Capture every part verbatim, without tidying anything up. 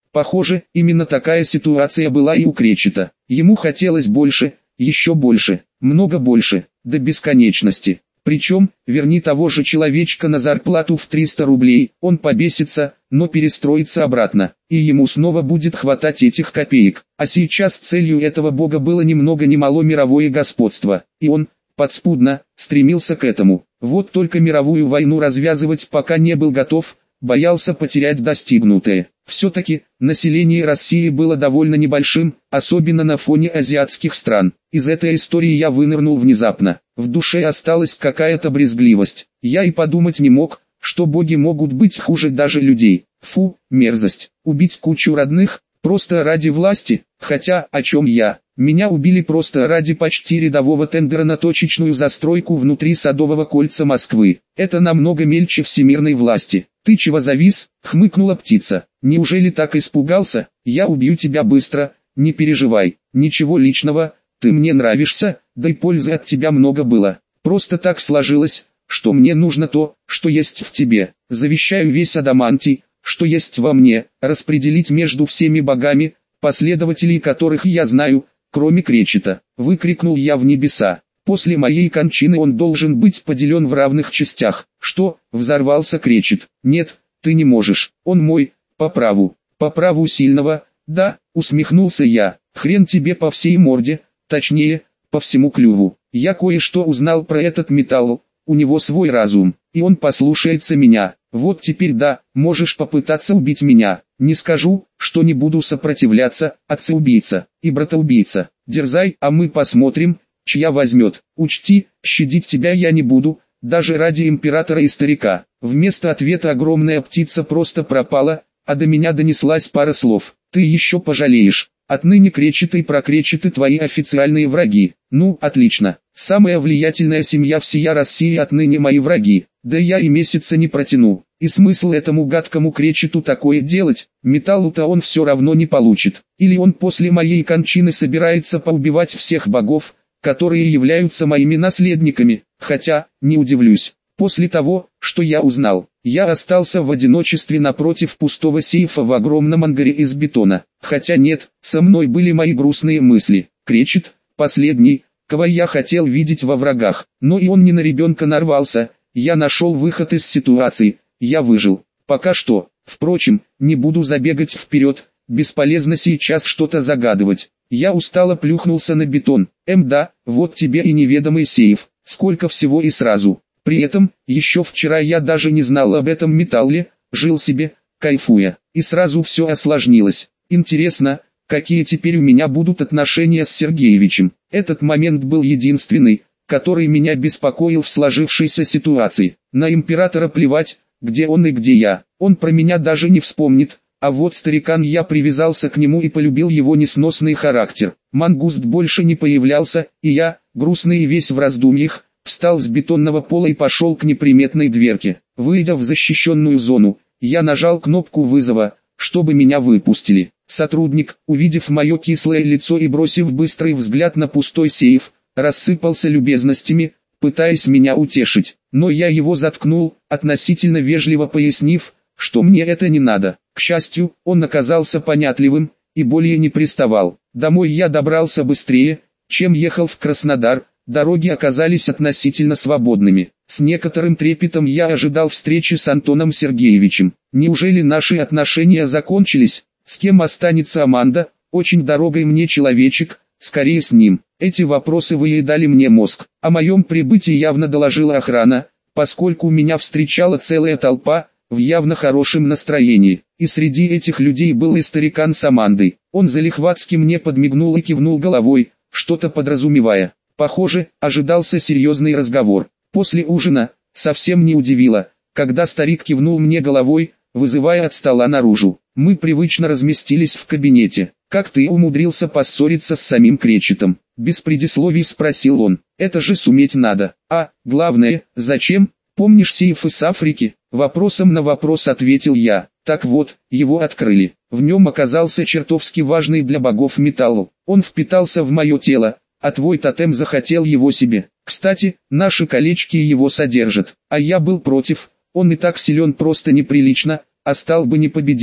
Похоже, именно такая ситуация была и у Кречета. Ему хотелось больше, еще больше, много больше, до бесконечности. Причем, верни того же человечка на зарплату в триста рублей, он побесится, но перестроится обратно, и ему снова будет хватать этих копеек. А сейчас целью этого бога было ни много ни мало мировое господство, и он, подспудно, стремился к этому. Вот только мировую войну развязывать пока не был готов, боялся потерять достигнутое. Все-таки, население России было довольно небольшим, особенно на фоне азиатских стран. Из этой истории я вынырнул внезапно. В душе осталась какая-то брезгливость. Я и подумать не мог, что боги могут быть хуже даже людей. Фу, мерзость. Убить кучу родных, просто ради власти, хотя, о чем я? Меня убили просто ради почти рядового тендера на точечную застройку внутри Садового кольца Москвы. Это намного мельче всемирной власти. «Ты чего завис?» — хмыкнула птица. «Неужели так испугался? Я убью тебя быстро, не переживай. Ничего личного, ты мне нравишься, да и пользы от тебя много было. Просто так сложилось, что мне нужно то, что есть в тебе. Завещаю весь адамантий, что есть во мне, распределить между всеми богами, последователей которых я знаю, кроме Кречета», — выкрикнул я в небеса. «После моей кончины он должен быть поделен в равных частях». «Что?» — взорвался Кречет. «Нет, ты не можешь, он мой, по праву». «По праву сильного?» «Да», — усмехнулся я. «Хрен тебе по всей морде, точнее, по всему клюву. Я кое-что узнал про этот металл, у него свой разум, и он послушается меня. Вот теперь да, можешь попытаться убить меня. Не скажу, что не буду сопротивляться, отца-убийца и брата-убийца. Дерзай, а мы посмотрим, чья возьмет. Учти, щадить тебя я не буду, даже ради императора и старика». Вместо ответа огромная птица просто пропала, а до меня донеслась пара слов. «Ты еще пожалеешь. Отныне Кречеты и Прокречеты твои официальные враги». «Ну, отлично. Самая влиятельная семья всея России отныне мои враги. Да я и месяца не протяну. И смысл этому гадкому Кречету такое делать? Металлу-то он все равно не получит. Или он после моей кончины собирается поубивать всех богов, которые являются моими наследниками, хотя, не удивлюсь. После того, что я узнал, я остался в одиночестве напротив пустого сейфа в огромном ангаре из бетона. Хотя нет, со мной были мои грустные мысли. Кречет, последний, кого я хотел видеть во врагах, но и он не на ребенка нарвался. Я нашел выход из ситуации, я выжил. Пока что, впрочем, не буду забегать вперед, бесполезно сейчас что-то загадывать. Я устало плюхнулся на бетон. Эм да, вот тебе и неведомый сейф, сколько всего и сразу. При этом, еще вчера я даже не знал об этом металле, жил себе, кайфуя, и сразу все осложнилось. Интересно, какие теперь у меня будут отношения с Сергеевичем. Этот момент был единственный, который меня беспокоил в сложившейся ситуации. На императора плевать, где он и где я, он про меня даже не вспомнит. А вот старикан, я привязался к нему и полюбил его несносный характер. Мангуст больше не появлялся, и я, грустный и весь в раздумьях, встал с бетонного пола и пошел к неприметной дверке. Выйдя в защищенную зону, я нажал кнопку вызова, чтобы меня выпустили. Сотрудник, увидев мое кислое лицо и бросив быстрый взгляд на пустой сейф, рассыпался любезностями, пытаясь меня утешить. Но я его заткнул, относительно вежливо пояснив, что мне это не надо. К счастью, он оказался понятливым, и более не приставал. Домой я добрался быстрее, чем ехал в Краснодар, дороги оказались относительно свободными. С некоторым трепетом я ожидал встречи с Антоном Сергеевичем. Неужели наши отношения закончились? С кем останется Аманда? Очень дорогой мне человечек, скорее с ним. Эти вопросы выедали мне мозг. О моем прибытии явно доложила охрана, поскольку меня встречала целая толпа, в явно хорошем настроении, и среди этих людей был и старикан с Амандой. Он залихватски мне подмигнул и кивнул головой, что-то подразумевая. Похоже, ожидался серьезный разговор. После ужина, совсем не удивило, когда старик кивнул мне головой, вызывая от стола наружу. Мы привычно разместились в кабинете. «Как ты умудрился поссориться с самим Кречетом?» Без предисловий спросил он. «Это же суметь надо. А, главное, зачем? Помнишь сейф из Африки?» Вопросом на вопрос ответил я. Так вот, его открыли. В нем оказался чертовски важный для богов металл. Он впитался в мое тело, а твой тотем захотел его себе. Кстати, наши колечки его содержат. А я был против, он и так силен просто неприлично, а стал бы непобедимым.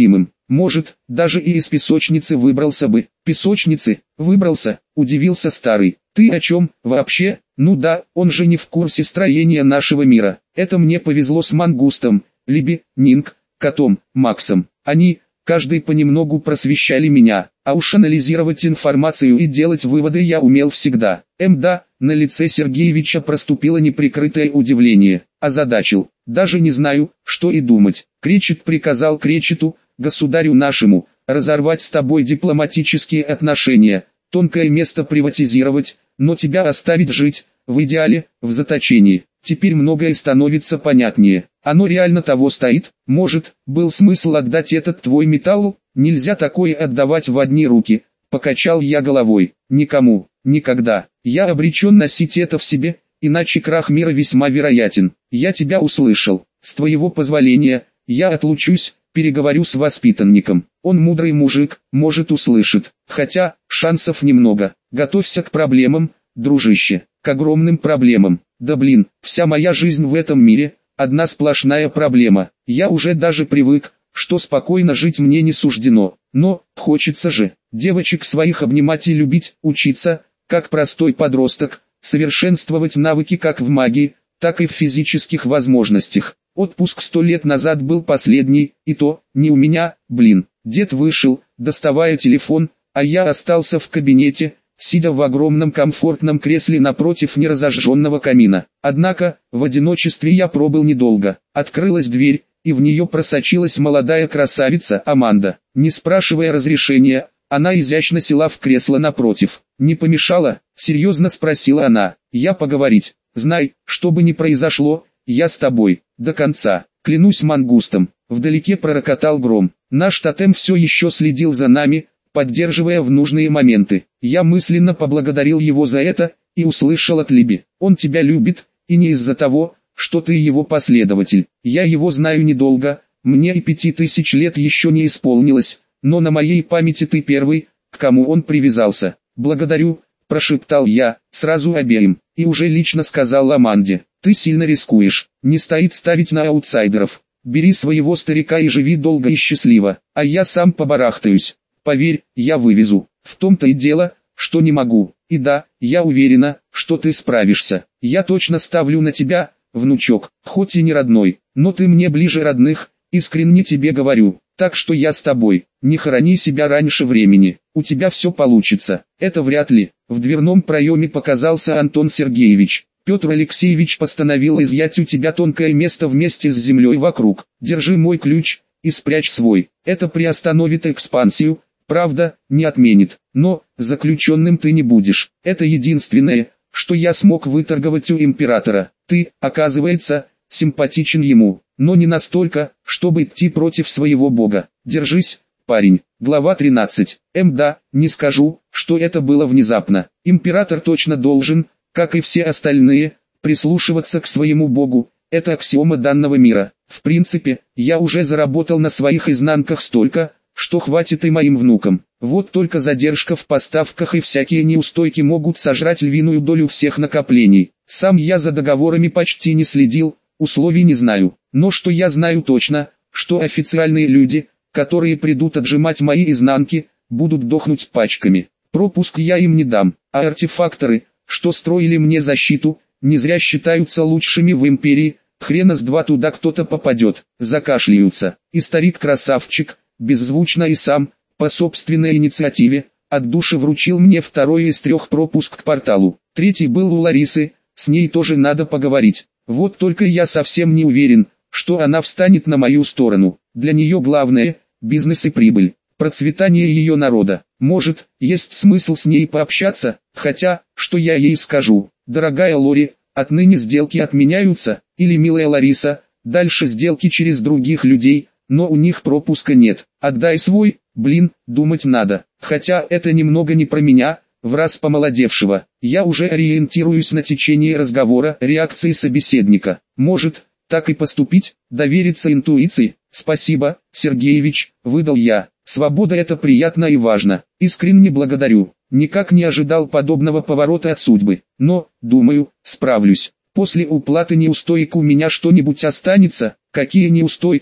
Может, даже и из песочницы выбрался бы. Песочницы? Выбрался? Удивился старый. Ты о чем, вообще? Ну да, он же не в курсе строения нашего мира. Это мне повезло с Мангустом, Либи, Нинг, котом, Максом. Они, каждый понемногу просвещали меня, а уж анализировать информацию и делать выводы я умел всегда. Мда, на лице Сергеевича проступило неприкрытое удивление. Озадачил. Даже не знаю, что и думать. Кречет приказал Кречету, государю нашему, разорвать с тобой дипломатические отношения, тонкое место приватизировать, но тебя оставить жить, в идеале, в заточении. Теперь многое становится понятнее. Оно реально того стоит? Может, был смысл отдать этот твой металлу? Нельзя такое отдавать в одни руки. Покачал я головой. Никому, никогда. Я обречен носить это в себе, иначе крах мира весьма вероятен. Я тебя услышал. С твоего позволения, я отлучусь, переговорю с воспитанником. Он мудрый мужик, может услышит. Хотя, шансов немного. Готовься к проблемам, дружище. К огромным проблемам. Да блин, вся моя жизнь в этом мире – одна сплошная проблема. Я уже даже привык, что спокойно жить мне не суждено. Но, хочется же, девочек своих обнимать и любить, учиться, как простой подросток, совершенствовать навыки как в магии, так и в физических возможностях. Отпуск сто лет назад был последний, и то, не у меня, блин. Дед вышел, доставая телефон, а я остался в кабинете, сидя в огромном комфортном кресле напротив неразожженного камина. Однако, в одиночестве я пробыл недолго. Открылась дверь, и в нее просочилась молодая красавица Аманда. Не спрашивая разрешения, она изящно села в кресло напротив. «Не помешало?» — серьезно спросила она. «Я поговорить. Знай, что бы ни произошло, я с тобой, до конца. Клянусь Мангустом». Вдалеке пророкотал гром. Наш тотем все еще следил за нами, поддерживая в нужные моменты. Я мысленно поблагодарил его за это, и услышал от Либи: «Он тебя любит, и не из-за того, что ты его последователь. Я его знаю недолго, мне и пяти тысяч лет еще не исполнилось, но на моей памяти ты первый, к кому он привязался». «Благодарю», – прошептал я, сразу обеим, и уже лично сказал Аманде: «Ты сильно рискуешь, не стоит ставить на аутсайдеров. Бери своего старика и живи долго и счастливо, а я сам побарахтаюсь. Поверь, я вывезу. В том-то и дело, что не могу. И да, я уверена, что ты справишься. Я точно ставлю на тебя, внучок, хоть и не родной, но ты мне ближе родных, искренне тебе говорю. Так что я с тобой. Не хорони себя раньше времени. У тебя все получится». «Это вряд ли». В дверном проеме показался Антон Сергеевич. «Петр Алексеевич постановил изъять у тебя тонкое место вместе с землей вокруг. Держи мой ключ и спрячь свой. Это приостановит экспансию. Правда, не отменит, но заключенным ты не будешь. Это единственное, что я смог выторговать у императора. Ты, оказывается, симпатичен ему, но не настолько, чтобы идти против своего бога. Держись, парень». Глава тринадцать. Мда, не скажу, что это было внезапно. Император точно должен, как и все остальные, прислушиваться к своему богу. Это аксиома данного мира. В принципе, я уже заработал на своих изнанках столько, что хватит и моим внукам. Вот только задержка в поставках и всякие неустойки могут сожрать львиную долю всех накоплений. Сам я за договорами почти не следил, условий не знаю. Но что я знаю точно, что официальные люди, которые придут отжимать мои изнанки, будут дохнуть пачками. Пропуск я им не дам, а артефакторы, что строили мне защиту, не зря считаются лучшими в империи. Хрена с два туда кто-то попадет. Закашляются. И старик-красавчик, беззвучно и сам, по собственной инициативе, от души вручил мне второй из трех пропуск к порталу. Третий был у Ларисы, с ней тоже надо поговорить. Вот только я совсем не уверен, что она встанет на мою сторону. Для нее главное – бизнес и прибыль, процветание ее народа. Может, есть смысл с ней пообщаться, хотя, что я ей скажу: «Дорогая Лори, отныне сделки отменяются», или «Милая Лариса, дальше сделки через других людей, но у них пропуска нет, отдай свой». Блин, думать надо. Хотя это немного не про меня, враз помолодевшего. Я уже ориентируюсь на течение разговора, реакции собеседника. Может, так и поступить, довериться интуиции? «Спасибо, Сергеевич», — выдал я. «Свобода — это приятно и важно. Искренне благодарю. Никак не ожидал подобного поворота от судьбы. Но, думаю, справлюсь. После уплаты неустойки у меня что-нибудь останется?» «Какие неустойки?»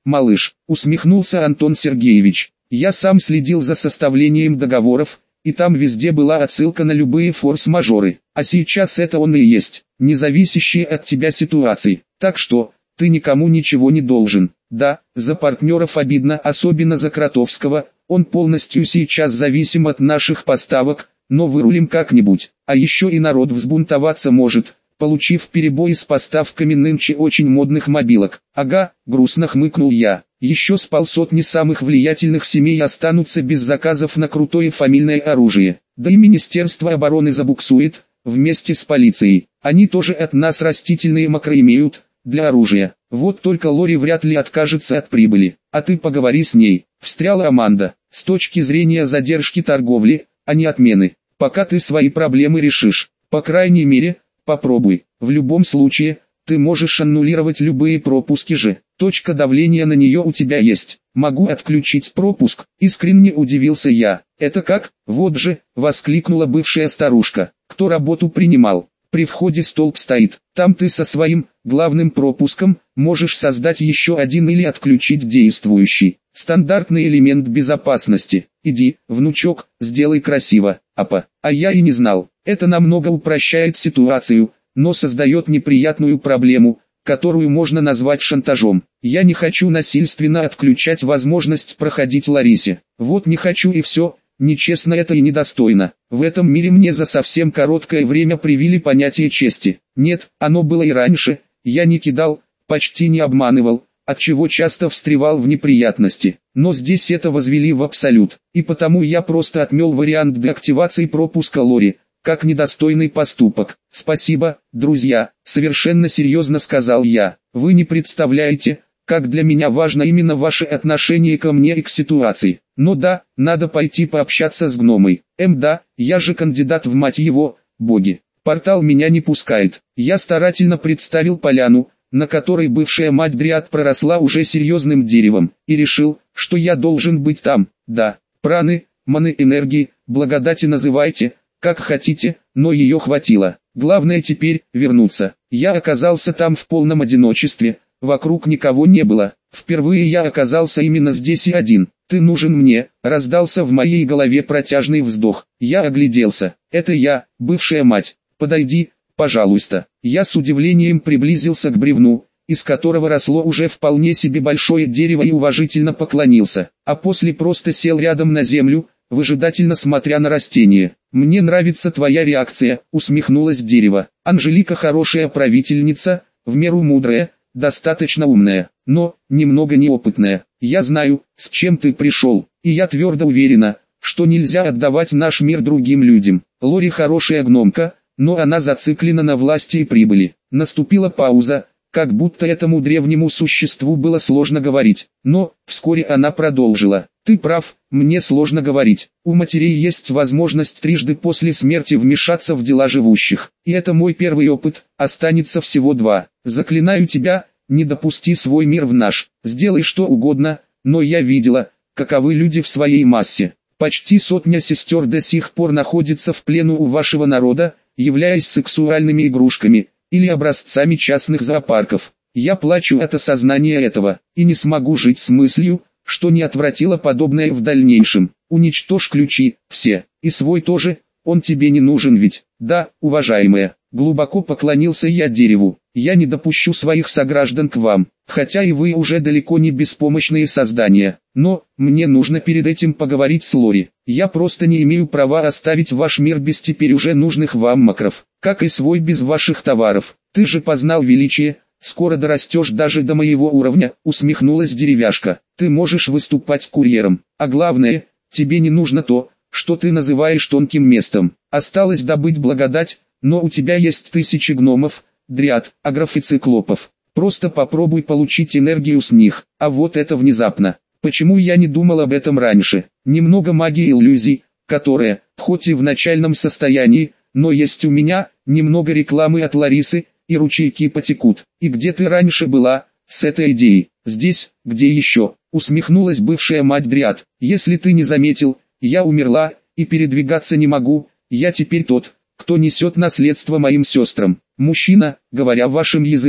малыш, усмехнулся Антон Сергеевич. Я сам следил за составлением договоров, и там везде была отсылка на любые форс-мажоры. А сейчас это он и есть, независящие от тебя ситуации. Так что, ты никому ничего не должен. Да, за партнеров обидно, особенно за Кротовского, он полностью сейчас зависим от наших поставок, но вырулим как-нибудь. А еще и народ взбунтоваться может, получив перебои с поставками нынче очень модных мобилок. Ага, грустно хмыкнул я. Еще с полсотни самых влиятельных семей останутся без заказов на крутое фамильное оружие. Да и Министерство обороны забуксует, вместе с полицией. Они тоже от нас растительные макро имеют, для оружия. Вот только Лори вряд ли откажется от прибыли. А ты поговори с ней, встряла Аманда. С точки зрения задержки торговли, а не отмены. Пока ты свои проблемы решишь. По крайней мере, попробуй. В любом случае, ты можешь аннулировать любые пропуски же. Точка давления на нее у тебя есть. Могу отключить пропуск, искренне удивился я. Это как? Вот же, воскликнула бывшая старушка. Кто работу принимал? При входе столб стоит. Там ты со своим главным пропуском можешь создать еще один или отключить действующий. Стандартный элемент безопасности. Иди, внучок, сделай красиво. Апа. А я и не знал. Это намного упрощает ситуацию, но создает неприятную проблему, которую можно назвать шантажом. Я не хочу насильственно отключать возможность проходить Ларисе. Вот не хочу и все. Нечестно это и недостойно. В этом мире мне за совсем короткое время привили понятие чести. Нет, оно было и раньше. Я не кидал, почти не обманывал, отчего часто встревал в неприятности. Но здесь это возвели в абсолют. И потому я просто отмел вариант деактивации пропуска Лори, как недостойный поступок. Спасибо, друзья, совершенно серьезно сказал я. Вы не представляете, как для меня важно именно ваше отношение ко мне и к ситуации. Но да, надо пойти пообщаться с гномой. Эм да, я же кандидат в мать его, боги. Портал меня не пускает. Я старательно представил поляну, на которой бывшая мать Дриад проросла уже серьезным деревом, и решил, что я должен быть там. Да, праны, маны энергии, благодати называйте, как хотите, но ее хватило. Главное теперь вернуться. Я оказался там в полном одиночестве. Вокруг никого не было. Впервые я оказался именно здесь и один. «Ты нужен мне», — раздался в моей голове протяжный вздох. Я огляделся. «Это я, бывшая мать. Подойди, пожалуйста». Я с удивлением приблизился к бревну, из которого росло уже вполне себе большое дерево, и уважительно поклонился. А после просто сел рядом на землю, выжидательно смотря на растение. «Мне нравится твоя реакция», — усмехнулось дерево. «Анжелика хорошая правительница, в меру мудрая, достаточно умная, но немного неопытная. Я знаю, с чем ты пришел, и я твердо уверена, что нельзя отдавать наш мир другим людям. Лори хорошая гномка, но она зациклена на власти и прибыли». Наступила пауза, как будто этому древнему существу было сложно говорить, но вскоре она продолжила. «Ты прав, мне сложно говорить. У матерей есть возможность трижды после смерти вмешаться в дела живущих, и это мой первый опыт, останется всего два. Заклинаю тебя, не допусти свой мир в наш, сделай что угодно, но я видела, каковы люди в своей массе. Почти сотня сестер до сих пор находится в плену у вашего народа, являясь сексуальными игрушками или образцами частных зоопарков. Я плачу от осознания этого, и не смогу жить с мыслью, что не отвратило подобное в дальнейшем. Уничтожь ключи, все, и свой тоже, он тебе не нужен ведь». «Да, уважаемая», глубоко поклонился я дереву. «Я не допущу своих сограждан к вам, хотя и вы уже далеко не беспомощные создания. Но, мне нужно перед этим поговорить с Лори. Я просто не имею права оставить ваш мир без теперь уже нужных вам макров, как и свой без ваших товаров. Ты же познал величие, скоро дорастешь даже до моего уровня», усмехнулась деревяшка. «Ты можешь выступать курьером, а главное, тебе не нужно то, что ты называешь тонким местом. Осталось добыть благодать, но у тебя есть тысячи гномов, дриад, агров и циклопов. Просто попробуй получить энергию с них. А вот это внезапно. Почему я не думал об этом раньше? Немного магии иллюзий, которая, хоть и в начальном состоянии, но есть у меня, немного рекламы от Ларисы, и ручейки потекут. И где ты раньше была, с этой идеей? Здесь, где еще?» Усмехнулась бывшая мать дриад. «Если ты не заметил, я умерла, и передвигаться не могу, я теперь тот, кто несет наследство моим сестрам. Мужчина, говоря вашим языком.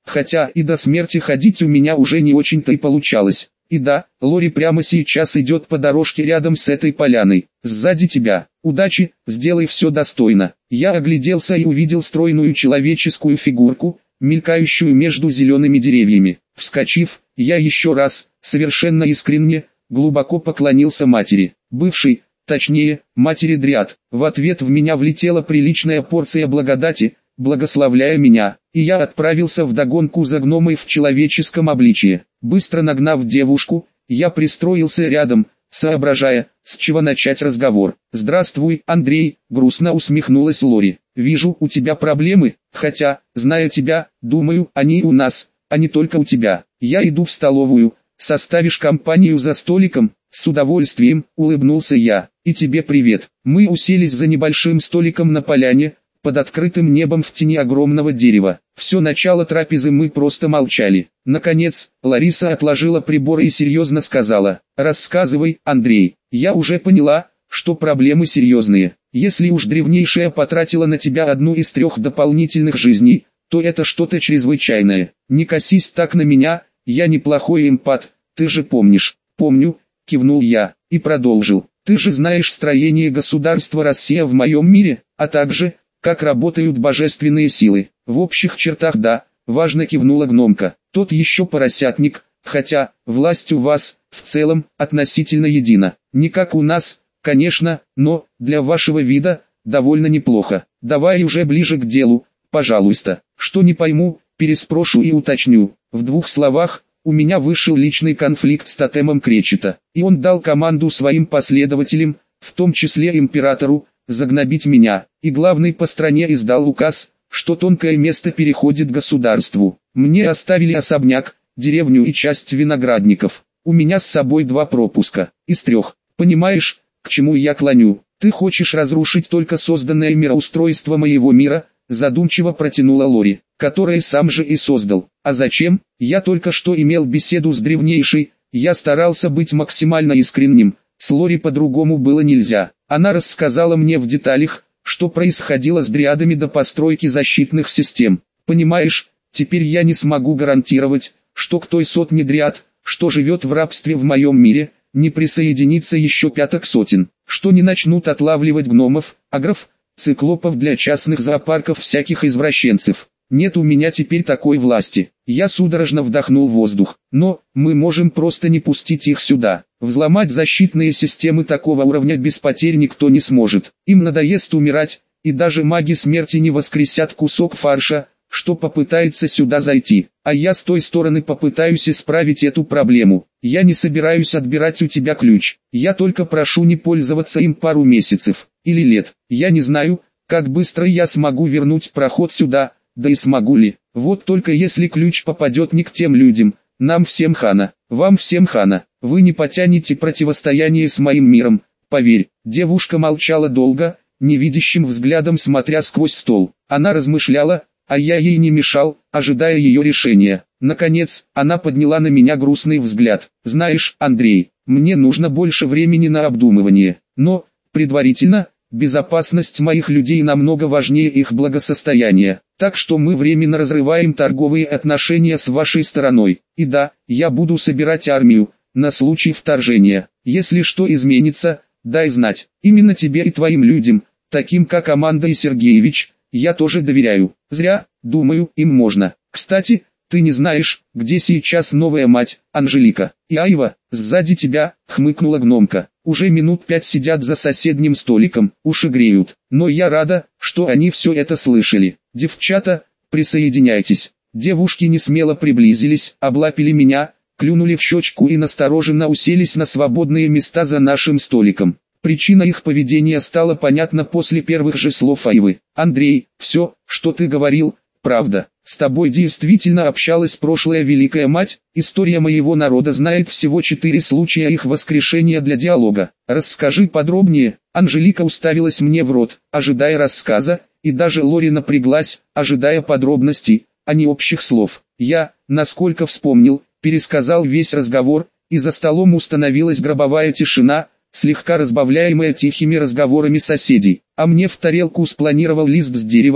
хотя и до смерти ходить у меня уже не очень-то и получалось. И да, Лори прямо сейчас идет по дорожке рядом с этой поляной, сзади тебя. Удачи, сделай все достойно. Я огляделся и увидел стройную человеческую фигурку, мелькающую между зелеными деревьями. Вскочив, я еще раз, совершенно искренне, глубоко поклонился матери, бывшей, точнее, матери Дриад. В ответ в меня влетела приличная порция благодати, благословляя меня, и я отправился вдогонку за гномой в человеческом обличье. Быстро нагнав девушку, я пристроился рядом, соображая, с чего начать разговор. «Здравствуй, Андрей», — грустно усмехнулась Лори. «Вижу, у тебя проблемы, хотя, зная тебя, думаю, они у нас, а не только у тебя. Я иду в столовую, составишь компанию за столиком?» «С удовольствием», — улыбнулся я. «И тебе привет». Мы уселись за небольшим столиком на поляне, под открытым небом в тени огромного дерева. Все начало трапезы мы просто молчали. Наконец, Лариса отложила прибор и серьезно сказала: «Рассказывай, Андрей, я уже поняла, что проблемы серьезные. Если уж древнейшая потратила на тебя одну из трех дополнительных жизней, то это что-то чрезвычайное. Не косись так на меня, я неплохой эмпат, ты же помнишь». «Помню», — кивнул я, и продолжил. «Ты же знаешь строение государства Россия в моем мире, а также, как работают божественные силы». «В общих чертах да», — важно кивнула гномка. «Тот еще поросятник, хотя, власть у вас, в целом, относительно едина. Не как у нас, конечно, но, для вашего вида, довольно неплохо. Давай уже ближе к делу, пожалуйста. Что не пойму, переспрошу и уточню». В двух словах, у меня вышел личный конфликт с тотемом Кречета, и он дал команду своим последователям, в том числе императору, загнобить меня, и главный по стране издал указ, что тонкое место переходит государству. Мне оставили особняк, деревню и часть виноградников. У меня с собой два пропуска, из трех. Понимаешь, к чему я клоню? Ты хочешь разрушить только созданное мироустройство моего мира, задумчиво протянула Лори, которое сам же и создал. А зачем? Я только что имел беседу с древнейшей, я старался быть максимально искренним. С Лори по-другому было нельзя. Она рассказала мне в деталях, что происходило с дриадами до постройки защитных систем. Понимаешь, теперь я не смогу гарантировать, что к той сотне дриад, что живет в рабстве в моем мире, не присоединится еще пяток сотен, что не начнут отлавливать гномов, агров, циклопов для частных зоопарков всяких извращенцев. Нет у меня теперь такой власти. Я судорожно вдохнул воздух. Но, мы можем просто не пустить их сюда. Взломать защитные системы такого уровня без потерь никто не сможет. Им надоест умирать, и даже маги смерти не воскресят кусок фарша, что попытается сюда зайти. А я с той стороны попытаюсь исправить эту проблему. Я не собираюсь отбирать у тебя ключ. Я только прошу не пользоваться им пару месяцев, или лет. Я не знаю, как быстро я смогу вернуть проход сюда. Да и смогу ли? Вот только если ключ попадет не к тем людям, нам всем хана, вам всем хана, вы не потянете противостояние с моим миром, поверь. Девушка молчала долго, невидящим взглядом смотря сквозь стол. Она размышляла, а я ей не мешал, ожидая ее решения. Наконец, она подняла на меня грустный взгляд. «Знаешь, Андрей, мне нужно больше времени на обдумывание, но, предварительно, безопасность моих людей намного важнее их благосостояния, так что мы временно разрываем торговые отношения с вашей стороной. И да, я буду собирать армию, на случай вторжения. Если что изменится, дай знать. Именно тебе и твоим людям, таким как Аманда и Сергеевич, я тоже доверяю. Зря, думаю, им можно. Кстати, ты не знаешь, где сейчас новая мать, Анжелика. И Айва, сзади тебя, хмыкнула гномка. Уже минут пять сидят за соседним столиком, уши греют. Но я рада, что они все это слышали. Девчата, присоединяйтесь. Девушки несмело приблизились, облапили меня, клюнули в щечку и настороженно уселись на свободные места за нашим столиком. Причина их поведения стала понятна после первых же слов Айвы. «Андрей, все, что ты говорил, правда. С тобой действительно общалась прошлая Великая Мать, история моего народа знает всего четыре случая их воскрешения для диалога. Расскажи подробнее». Анжелика уставилась мне в рот, ожидая рассказа, и даже Лори напряглась, ожидая подробностей, а не общих слов. Я, насколько вспомнил, пересказал весь разговор, и за столом установилась гробовая тишина, слегка разбавляемая тихими разговорами соседей. А мне в тарелку спланировал лист с дерева,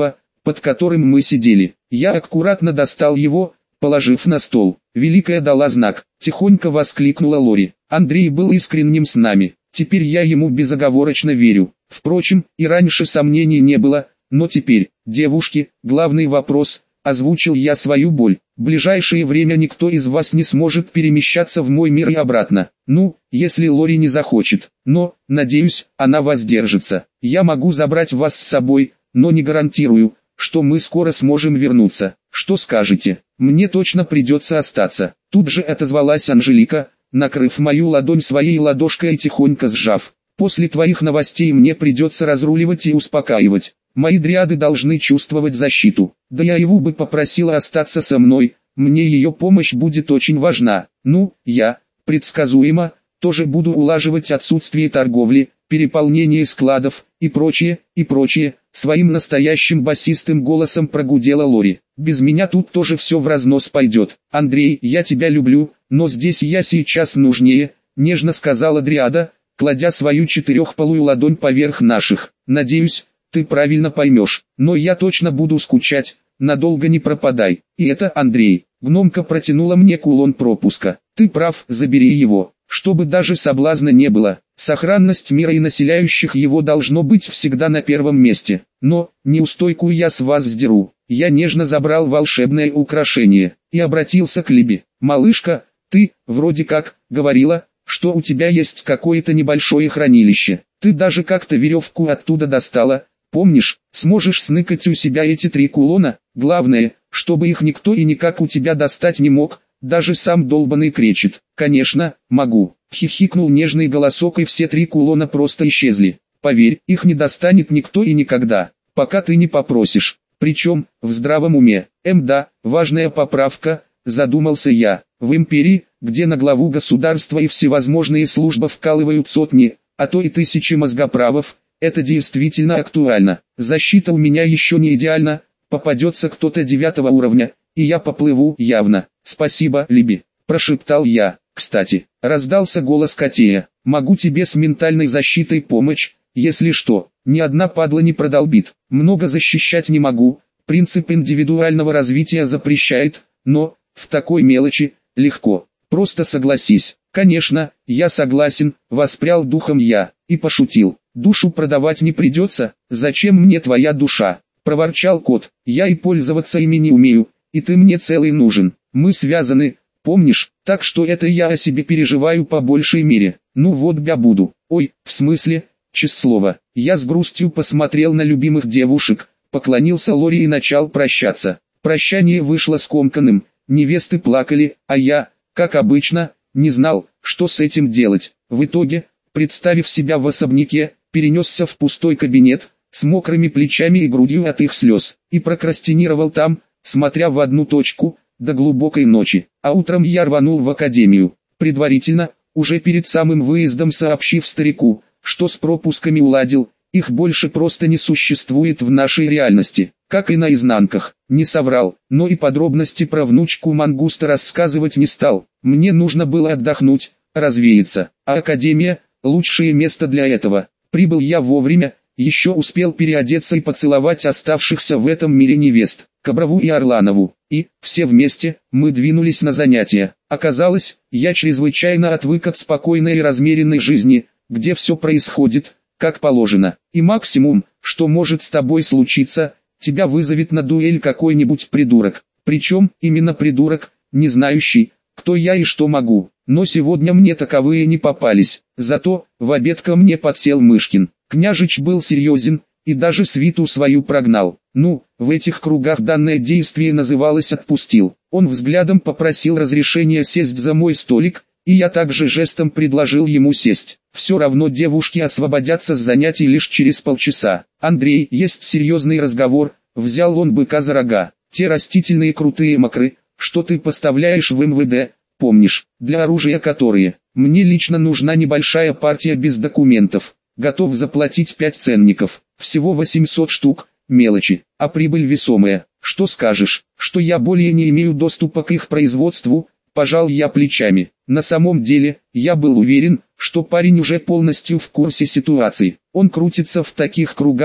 под которым мы сидели. Я аккуратно достал его, положив на стол. Великая дала знак. Тихонько воскликнула Лори. Андрей был искренним с нами. Теперь я ему безоговорочно верю. Впрочем, и раньше сомнений не было, но теперь, девушки, главный вопрос, озвучил я свою боль. В ближайшее время никто из вас не сможет перемещаться в мой мир и обратно. Ну, если Лори не захочет. Но, надеюсь, она воздержится. Я могу забрать вас с собой, но не гарантирую, что мы скоро сможем вернуться. Что скажете? Мне точно придется остаться. Тут же отозвалась Анжелика, накрыв мою ладонь своей ладошкой и тихонько сжав. После твоих новостей мне придется разруливать и успокаивать. Мои дриады должны чувствовать защиту. Да я его бы попросила остаться со мной, мне ее помощь будет очень важна. Ну, я, предсказуемо, тоже буду улаживать отсутствие торговли, переполнение складов, и прочее, и прочее. Своим настоящим басистым голосом прогудела Лори. Без меня тут тоже все в разнос пойдет. Андрей, я тебя люблю, но здесь я сейчас нужнее, нежно сказала дриада, кладя свою четырехпалую ладонь поверх наших. Надеюсь, ты правильно поймешь, но я точно буду скучать, надолго не пропадай. И это, Андрей, гномка протянула мне кулон пропуска. Ты прав, забери его, чтобы даже соблазна не было. Сохранность мира и населяющих его должно быть всегда на первом месте. Но, неустойку я с вас сдеру. Я нежно забрал волшебное украшение и обратился к Либе. Малышка, ты, вроде как, говорила, что у тебя есть какое-то небольшое хранилище. Ты даже как-то веревку оттуда достала. Помнишь, сможешь сныкать у себя эти три кулона? Главное, чтобы их никто и никак у тебя достать не мог, даже сам долбаный кречет. Конечно, могу. Хихикнул нежный голосок, и все три кулона просто исчезли. Поверь, их не достанет никто и никогда, пока ты не попросишь. Причем, в здравом уме. Эм да, важная поправка, задумался я. В империи, где на главу государства и всевозможные службы вкалывают сотни, а то и тысячи мозгоправов, это действительно актуально. Защита у меня еще не идеальна, попадется кто-то девятого уровня, и я поплыву явно. Спасибо, Либи, прошептал я. Кстати, раздался голос Котея. Могу тебе с ментальной защитой помочь, если что. Ни одна падла не продолбит. Много защищать не могу, принцип индивидуального развития запрещает, но, в такой мелочи, легко. Просто согласись. Конечно, я согласен, воспрял духом я, и пошутил. Душу продавать не придется, зачем мне твоя душа? Проворчал кот, я и пользоваться ими не умею, и ты мне целый нужен. Мы связаны, помнишь, так что это я о себе переживаю по большей мере. Ну вот я буду. Ой, в смысле, честное слово. Я с грустью посмотрел на любимых девушек, поклонился Лори и начал прощаться. Прощание вышло скомканным, невесты плакали, а я, как обычно, не знал, что с этим делать. В итоге, представив себя в особняке, перенесся в пустой кабинет, с мокрыми плечами и грудью от их слез, и прокрастинировал там, смотря в одну точку, до глубокой ночи. А утром я рванул в академию, предварительно, уже перед самым выездом сообщив старику, что с пропусками уладил, их больше просто не существует в нашей реальности, как и на изнанках. Не соврал, но и подробности про внучку Мангуста рассказывать не стал. Мне нужно было отдохнуть, развеяться, а академия – лучшее место для этого. Прибыл я вовремя, еще успел переодеться и поцеловать оставшихся в этом мире невест, Каброву и Орланову, и, все вместе, мы двинулись на занятия. Оказалось, я чрезвычайно отвык от спокойной и размеренной жизни, где все происходит, как положено, и максимум, что может с тобой случиться, тебя вызовет на дуэль какой-нибудь придурок, причем, именно придурок, не знающий, кто я и что могу. Но сегодня мне таковые не попались, зато, в обед ко мне подсел Мышкин. Княжич был серьезен, и даже свиту свою прогнал. Ну, в этих кругах данное действие называлось «отпустил». Он взглядом попросил разрешения сесть за мой столик, и я также жестом предложил ему сесть. Все равно девушки освободятся с занятий лишь через полчаса. Андрей, есть серьезный разговор, взял он быка за рога. Те растительные крутые мокры, что ты поставляешь в эм вэ дэ, помнишь, для оружия которые, мне лично нужна небольшая партия без документов. Готов заплатить пять ценников, всего восемьсот штук, мелочи, а прибыль весомая. Что скажешь, что я более не имею доступа к их производству? Пожал я плечами. На самом деле, я был уверен, что парень уже полностью в курсе ситуации. Он крутится в таких кругах,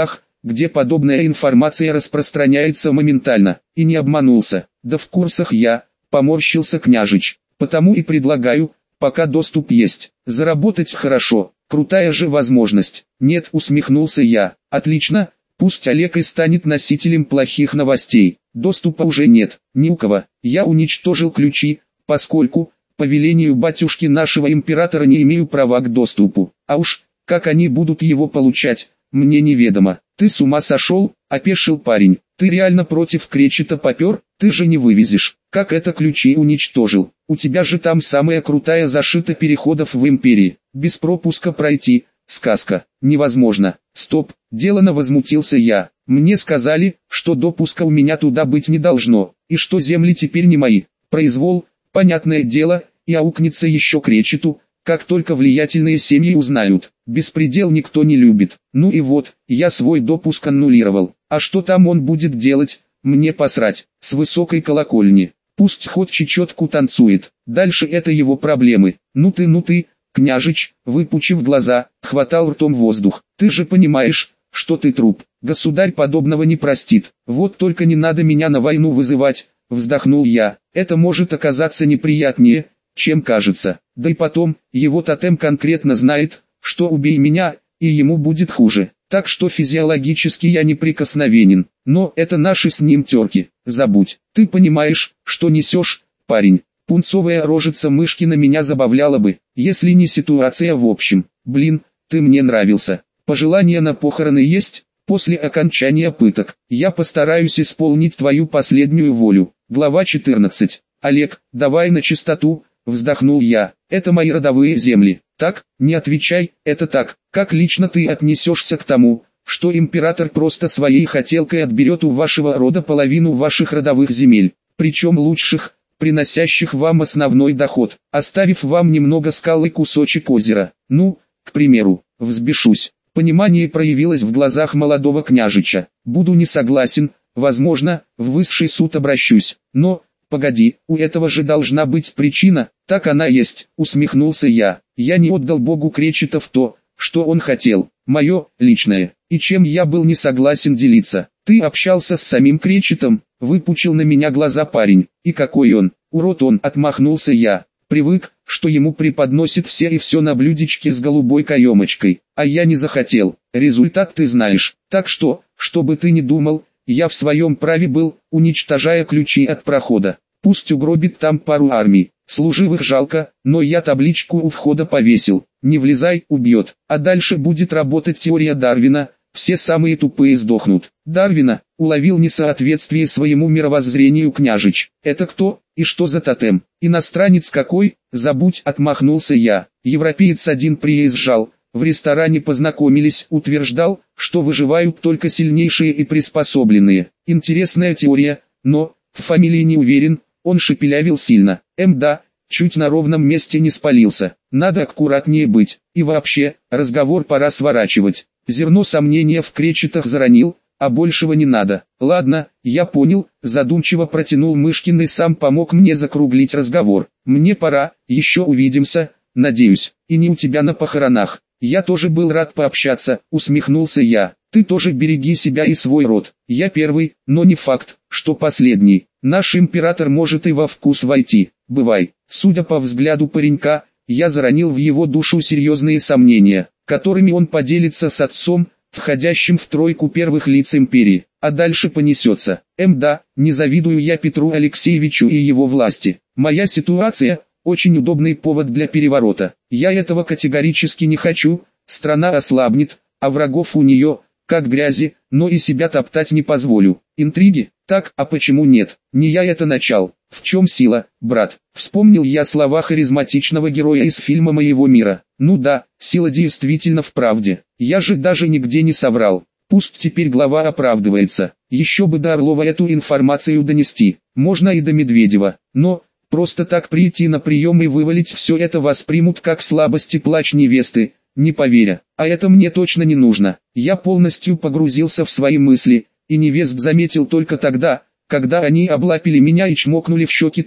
где подобная информация распространяется моментально, и не обманулся. Да в курсах я, поморщился княжич, потому и предлагаю, пока доступ есть, заработать хорошо, крутая же возможность. Нет, усмехнулся я, отлично, пусть Олег и станет носителем плохих новостей, доступа уже нет, ни у кого, я уничтожил ключи, поскольку, по велению батюшки нашего императора не имею права к доступу, а уж, как они будут его получать, мне неведомо. Ты с ума сошел, опешил парень, ты реально против Кречета попер, ты же не вывезешь, как это ключи уничтожил, у тебя же там самая крутая зашита переходов в империи, без пропуска пройти, сказка, невозможно, стоп, делано возмутился я, мне сказали, что допуска у меня туда быть не должно, и что земли теперь не мои, произвол, понятное дело, и аукнется еще Кречету, как только влиятельные семьи узнают, беспредел никто не любит. Ну и вот, я свой допуск аннулировал, а что там он будет делать, мне посрать, с высокой колокольни, пусть хоть чечетку танцует, дальше это его проблемы. Ну ты, ну ты, княжич, выпучив глаза, хватал ртом воздух, ты же понимаешь, что ты труп, государь подобного не простит, вот только не надо меня на войну вызывать, вздохнул я, это может оказаться неприятнее, чем кажется. Да и потом, его тотем конкретно знает, что убей меня, и ему будет хуже. Так что физиологически я неприкосновенен. Но это наши с ним терки. Забудь. Ты понимаешь, что несешь, парень. Пунцовая рожица Мышкина меня забавляла бы, если не ситуация в общем. Блин, ты мне нравился. Пожелания на похороны есть? После окончания пыток, я постараюсь исполнить твою последнюю волю. Глава четырнадцать. Олег, давай на чистоту. Вздохнул я, это мои родовые земли, так, не отвечай, это так, как лично ты отнесешься к тому, что император просто своей хотелкой отберет у вашего рода половину ваших родовых земель, причем лучших, приносящих вам основной доход, оставив вам немного скал и кусочек озера, ну, к примеру, взбешусь. Понимание проявилось в глазах молодого княжича, буду не согласен, возможно, в высший суд обращусь, но... Погоди, у этого же должна быть причина, так она есть, усмехнулся я. Я не отдал Богу Кречетов то, что он хотел, мое, личное, и чем я был не согласен делиться. Ты общался с самим Кречетом, выпучил на меня глаза парень, и какой он, урод он, отмахнулся я. Привык, что ему преподносит все и все на блюдечке с голубой каемочкой, а я не захотел, результат ты знаешь, так что, что бы ты ни думал, я в своем праве был, уничтожая ключи от прохода. Пусть угробит там пару армий, служивых жалко, но я табличку у входа повесил, не влезай, убьет, а дальше будет работать теория Дарвина, все самые тупые сдохнут. Дарвина, уловил несоответствие своему мировоззрению княжич, это кто, и что за тотем, иностранец какой, забудь, отмахнулся я, европеец один приезжал, в ресторане познакомились, утверждал, что выживают только сильнейшие и приспособленные, интересная теория, но, в фамилии не уверен. Он шепелявил сильно. Эм да, чуть на ровном месте не спалился. Надо аккуратнее быть. И вообще, разговор пора сворачивать. Зерно сомнения в Кречетах заронил, а большего не надо. Ладно, я понял, задумчиво протянул Мышкин и сам помог мне закруглить разговор. Мне пора, еще увидимся, надеюсь, и не у тебя на похоронах. Я тоже был рад пообщаться, усмехнулся я. Ты тоже береги себя и свой род. Я первый, но не факт, что последний. Наш император может и во вкус войти. Бывай. Судя по взгляду паренька, я заронил в его душу серьезные сомнения, которыми он поделится с отцом, входящим в тройку первых лиц империи. А дальше понесется. Эм да, не завидую я Петру Алексеевичу и его власти. Моя ситуация – очень удобный повод для переворота. Я этого категорически не хочу, страна ослабнет, а врагов у нее – как грязи, но и себя топтать не позволю. Интриги? Так, а почему нет? Не я это начал. В чем сила, брат? Вспомнил я слова харизматичного героя из фильма «Моего мира». Ну да, сила действительно в правде. Я же даже нигде не соврал. Пусть теперь глава оправдывается. Еще бы до Орлова эту информацию донести. Можно и до Медведева. Но, просто так прийти на прием и вывалить все это воспримут как слабость и плач невесты. Не поверя, а это мне точно не нужно. Я полностью погрузился в свои мысли, и невест заметил только тогда, когда они облапили меня и чмокнули в щеки так,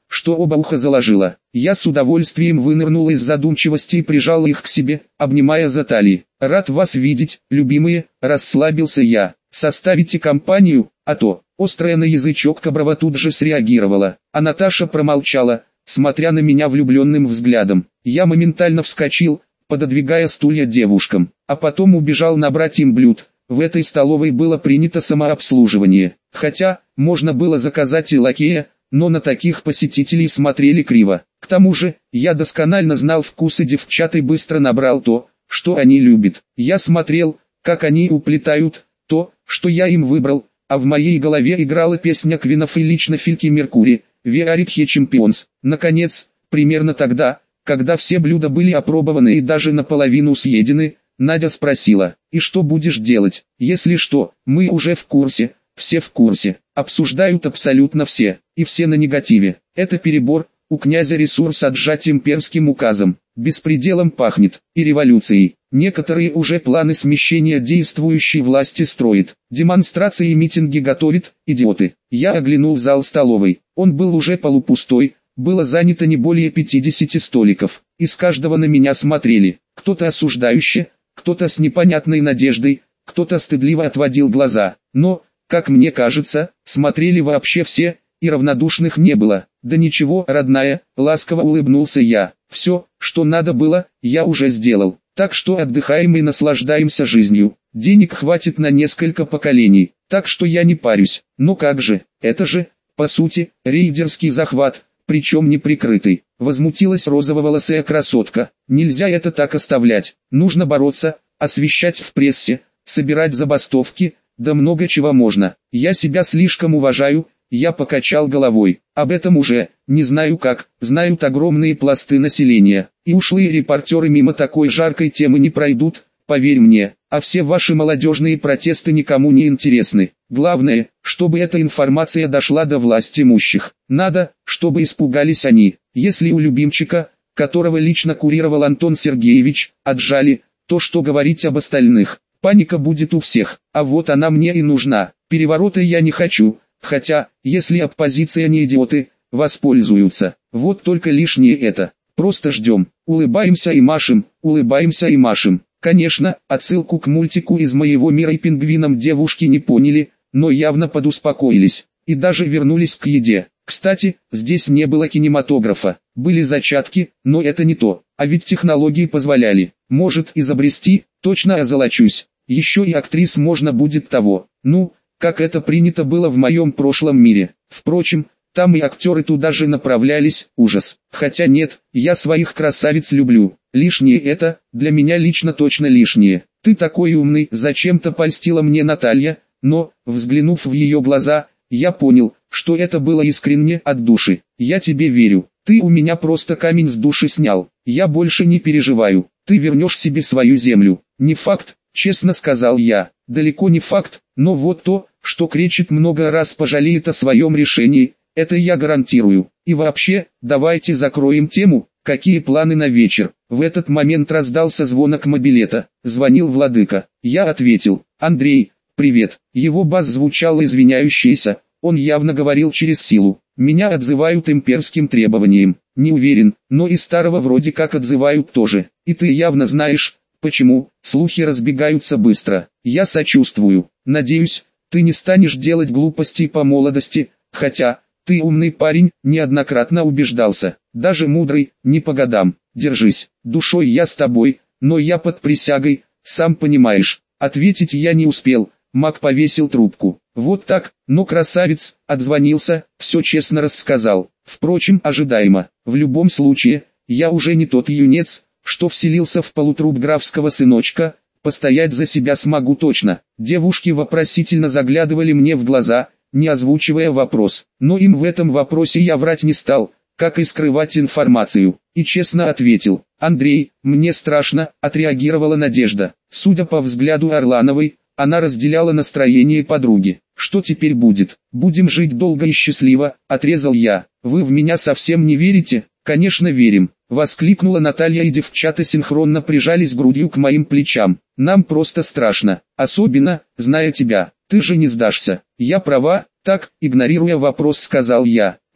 что оба уха заложило. Я с удовольствием вынырнул из задумчивости и прижал их к себе, обнимая за талии. «Рад вас видеть, любимые», — расслабился я. «Составите компанию, а то...» Острая на язычок Каброва тут же среагировала, а Наташа промолчала, смотря на меня влюбленным взглядом. Я моментально вскочил, пододвигая стулья девушкам, а потом убежал набрать им блюд. В этой столовой было принято самообслуживание, хотя, можно было заказать и лакея, но на таких посетителей смотрели криво. К тому же, я досконально знал вкусы девчат и быстро набрал то, что они любят. Я смотрел, как они уплетают то, что я им выбрал, а в моей голове играла песня Квинов и лично Фильки Меркури, «We are the champions». Наконец, примерно тогда, когда все блюда были опробованы и даже наполовину съедены, Надя спросила: «И что будешь делать?» «Если что, мы уже в курсе, все в курсе, обсуждают абсолютно все, и все на негативе. Это перебор, у князя ресурс отжать имперским указом, беспределом пахнет, и революцией. Некоторые уже планы смещения действующей власти строят, демонстрации и митинги готовят, идиоты». Я оглянул зал столовой, он был уже полупустой, было занято не более пятидесяти столиков, из каждого на меня смотрели, кто-то осуждающе, кто-то с непонятной надеждой, кто-то стыдливо отводил глаза, но, как мне кажется, смотрели вообще все, и равнодушных не было. «Да ничего, родная», — ласково улыбнулся я, «все, что надо было, я уже сделал, так что отдыхаем и наслаждаемся жизнью, денег хватит на несколько поколений, так что я не парюсь». «Ну как же, это же, по сути, рейдерский захват, причем неприкрытый», — возмутилась розововолосая красотка. «Нельзя это так оставлять, нужно бороться, освещать в прессе, собирать забастовки, да много чего можно. Я себя слишком уважаю». Я покачал головой. «Об этом уже, не знаю как, знают огромные пласты населения, и ушлые репортеры мимо такой жаркой темы не пройдут, поверь мне, а все ваши молодежные протесты никому не интересны. Главное, чтобы эта информация дошла до власть имущих. Надо, чтобы испугались они. Если у любимчика, которого лично курировал Антон Сергеевич, отжали, то что говорить об остальных? Паника будет у всех, а вот она мне и нужна. Переворота я не хочу». Хотя, если оппозиция не идиоты, воспользуются. Вот только лишнее это. Просто ждем, улыбаемся и машем, улыбаемся и машем. Конечно, отсылку к мультику из моего мира и пингвинам девушки не поняли, но явно подуспокоились. И даже вернулись к еде. Кстати, здесь не было кинематографа. Были зачатки, но это не то. А ведь технологии позволяли. Может изобрести, точно озолочусь. Еще и актрис можно будет того. Ну, как это принято было в моем прошлом мире. Впрочем, там и актеры туда же направлялись, ужас. Хотя нет, я своих красавиц люблю. Лишнее это, для меня лично точно лишнее. «Ты такой умный», — зачем-то польстила мне Наталья, но, взглянув в ее глаза, я понял, что это было искренне от души. «Я тебе верю, ты у меня просто камень с души снял. Я больше не переживаю, ты вернешь себе свою землю». «Не факт», — честно сказал я, — «далеко не факт, но вот то, что Кречет много раз пожалеет о своем решении, это я гарантирую. И вообще, давайте закроем тему, какие планы на вечер». В этот момент раздался звонок мобилета, звонил владыка. Я ответил: «Андрей, привет». Его бас звучал извиняющийся, он явно говорил через силу. «Меня отзывают имперским требованием, не уверен, но и старого вроде как отзывают тоже. И ты явно знаешь, почему, слухи разбегаются быстро. Я сочувствую, надеюсь, ты не станешь делать глупостей по молодости, хотя, ты умный парень, неоднократно убеждался, даже мудрый, не по годам. Держись, душой я с тобой, но я под присягой, сам понимаешь». Ответить я не успел, маг повесил трубку. Вот так, но красавец, отзвонился, все честно рассказал. Впрочем, ожидаемо. В любом случае, я уже не тот юнец, что вселился в полутруп графского сыночка, постоять за себя смогу точно. Девушки вопросительно заглядывали мне в глаза, не озвучивая вопрос, но им в этом вопросе я врать не стал, как и скрывать информацию, и честно ответил: «Андрей, мне страшно», — отреагировала Надежда. Судя по взгляду Орлановой, она разделяла настроение подруги. «Что теперь будет? Будем жить долго и счастливо», — отрезал я. «Вы в меня совсем не верите?» «Конечно верим», — воскликнула Наталья, и девчата синхронно прижались грудью к моим плечам. «Нам просто страшно, особенно, зная тебя. Ты же не сдашься». «Я права», — так, игнорируя вопрос, сказал я.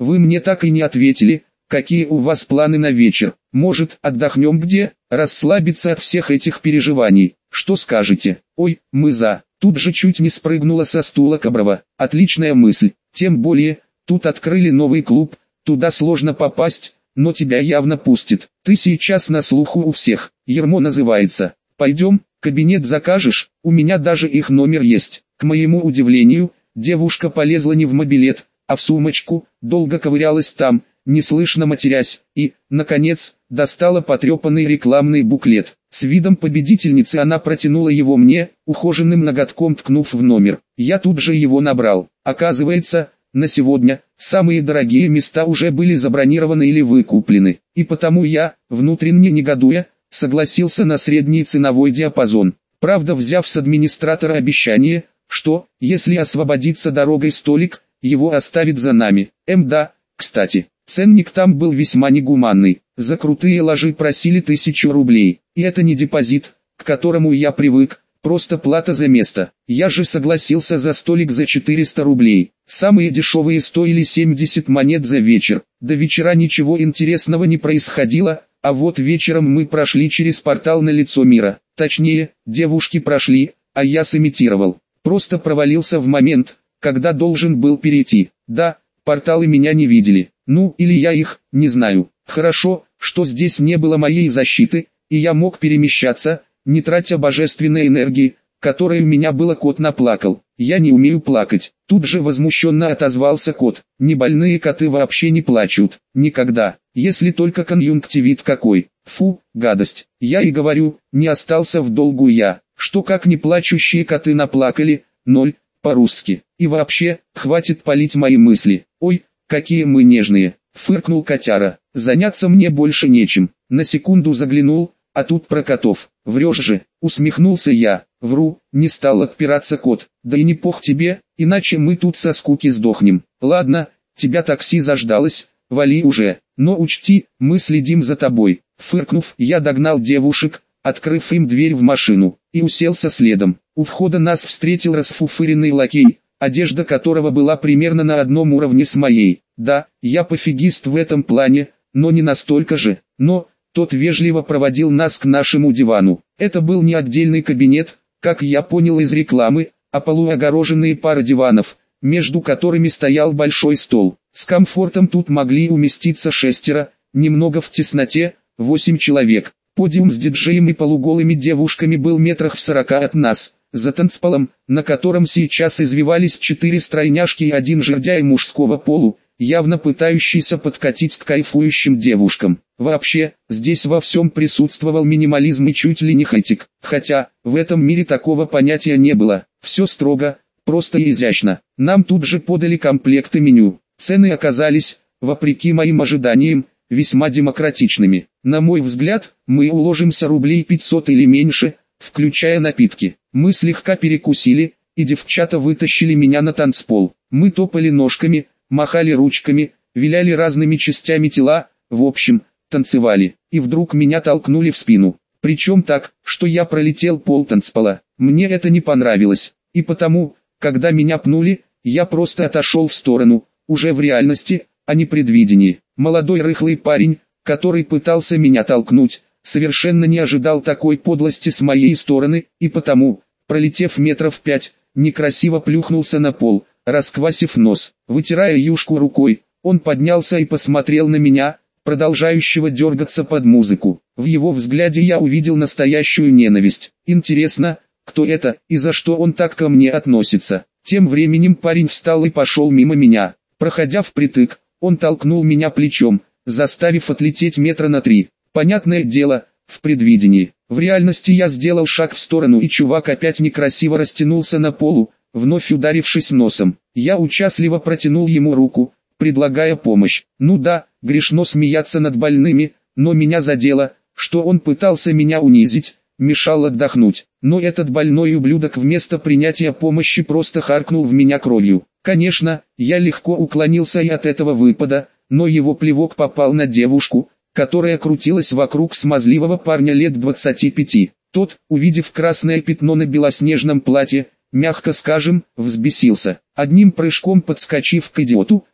вы мне так и не ответили, какие у вас планы на вечер. Может, отдохнем где, расслабиться от всех этих переживаний. Что скажете? Ой, мы за. Тут же чуть не спрыгнула со стула Каброва. Отличная мысль. Тем более, тут открыли новый клуб, туда сложно попасть, но тебя явно пустит. Ты сейчас на слуху у всех. Ермо называется. Пойдем, кабинет закажешь, у меня даже их номер есть. К моему удивлению, девушка полезла не в мобилет, а в сумочку, долго ковырялась там, неслышно матерясь, и, наконец, достала потрепанный рекламный буклет. С видом победительницы она протянула его мне, ухоженным ноготком ткнув в номер. Я тут же его набрал. Оказывается, на сегодня самые дорогие места уже были забронированы или выкуплены, и потому я, внутренне негодуя, согласился на средний ценовой диапазон. Правда, взяв с администратора обещание, что, если освободится дорогой столик, его оставит за нами. Эм да, кстати, ценник там был весьма негуманный. За крутые ложи просили тысячу рублей, и это не депозит, к которому я привык, просто плата за место. Я же согласился за столик за четыреста рублей. Самые дешевые стоили семьдесят монет за вечер. До вечера ничего интересного не происходило, а вот вечером мы прошли через портал на лицо мира. Точнее, девушки прошли, а я сымитировал. Просто провалился в момент, когда должен был перейти. Да, порталы меня не видели. Ну, или я их, не знаю. Хорошо, что здесь не было моей защиты, и я мог перемещаться, не тратя божественной энергии, которой у меня было. Кот наплакал. Я не умею плакать. Тут же возмущенно отозвался кот. Не больные коты вообще не плачут. Никогда. Если только конъюнктивит какой. Фу, гадость. Я и говорю, не остался в долгу я. Что как не плачущие коты наплакали, ноль, по-русски. И вообще, хватит палить мои мысли. Ой, какие мы нежные. Фыркнул котяра. Заняться мне больше нечем. На секунду заглянул, а тут про котов. Врешь же, усмехнулся я. Вру, не стал отпираться кот. Да и не пох тебе, иначе мы тут со скуки сдохнем. Ладно, тебя такси заждалось, вали уже. Но учти, мы следим за тобой. Фыркнув, я догнал девушек, открыв им дверь в машину, и уселся следом. У входа нас встретил расфуфыренный лакей, одежда которого была примерно на одном уровне с моей. Да, я пофигист в этом плане, но не настолько же. Но, тот вежливо проводил нас к нашему дивану. Это был не отдельный кабинет, как я понял из рекламы, а полуогороженные пара диванов, между которыми стоял большой стол. С комфортом тут могли уместиться шестеро, немного в тесноте, восемь человек. Подиум с диджеем и полуголыми девушками был метрах в сорока от нас. За танцполом, на котором сейчас извивались четыре стройняшки и один жердяй мужского полу, явно пытающийся подкатить к кайфующим девушкам. Вообще, здесь во всем присутствовал минимализм и чуть ли не хай-тек. Хотя, в этом мире такого понятия не было. Все строго, просто и изящно. Нам тут же подали комплекты меню. Цены оказались, вопреки моим ожиданиям, весьма демократичными. На мой взгляд, мы уложимся рублей пятьсот или меньше, включая напитки. Мы слегка перекусили, и девчата вытащили меня на танцпол. Мы топали ножками, махали ручками, виляли разными частями тела, в общем, танцевали. И вдруг меня толкнули в спину. Причем так, что я пролетел пол танцпола. Мне это не понравилось. И потому, когда меня пнули, я просто отошел в сторону, уже в реальности, а не предвидении. Молодой рыхлый парень, который пытался меня толкнуть, совершенно не ожидал такой подлости с моей стороны, и потому, пролетев метров пять, некрасиво плюхнулся на пол, расквасив нос. Вытирая юшку рукой, он поднялся и посмотрел на меня, продолжающего дергаться под музыку. В его взгляде я увидел настоящую ненависть. Интересно, кто это и за что он так ко мне относится. Тем временем парень встал и пошел мимо меня. Проходя впритык, он толкнул меня плечом, заставив отлететь метра на три. Понятное дело, в предвидении. В реальности я сделал шаг в сторону, и чувак опять некрасиво растянулся на полу, вновь ударившись носом. Я участливо протянул ему руку, предлагая помощь. Ну да, грешно смеяться над больными, но меня задело, что он пытался меня унизить, мешал отдохнуть. Но этот больной ублюдок вместо принятия помощи просто харкнул в меня кровью. Конечно, я легко уклонился и от этого выпада, но его плевок попал на девушку, которая крутилась вокруг смазливого парня лет двадцати пяти. Тот, увидев красное пятно на белоснежном платье, мягко скажем, взбесился. Одним прыжком подскочив к идиоту,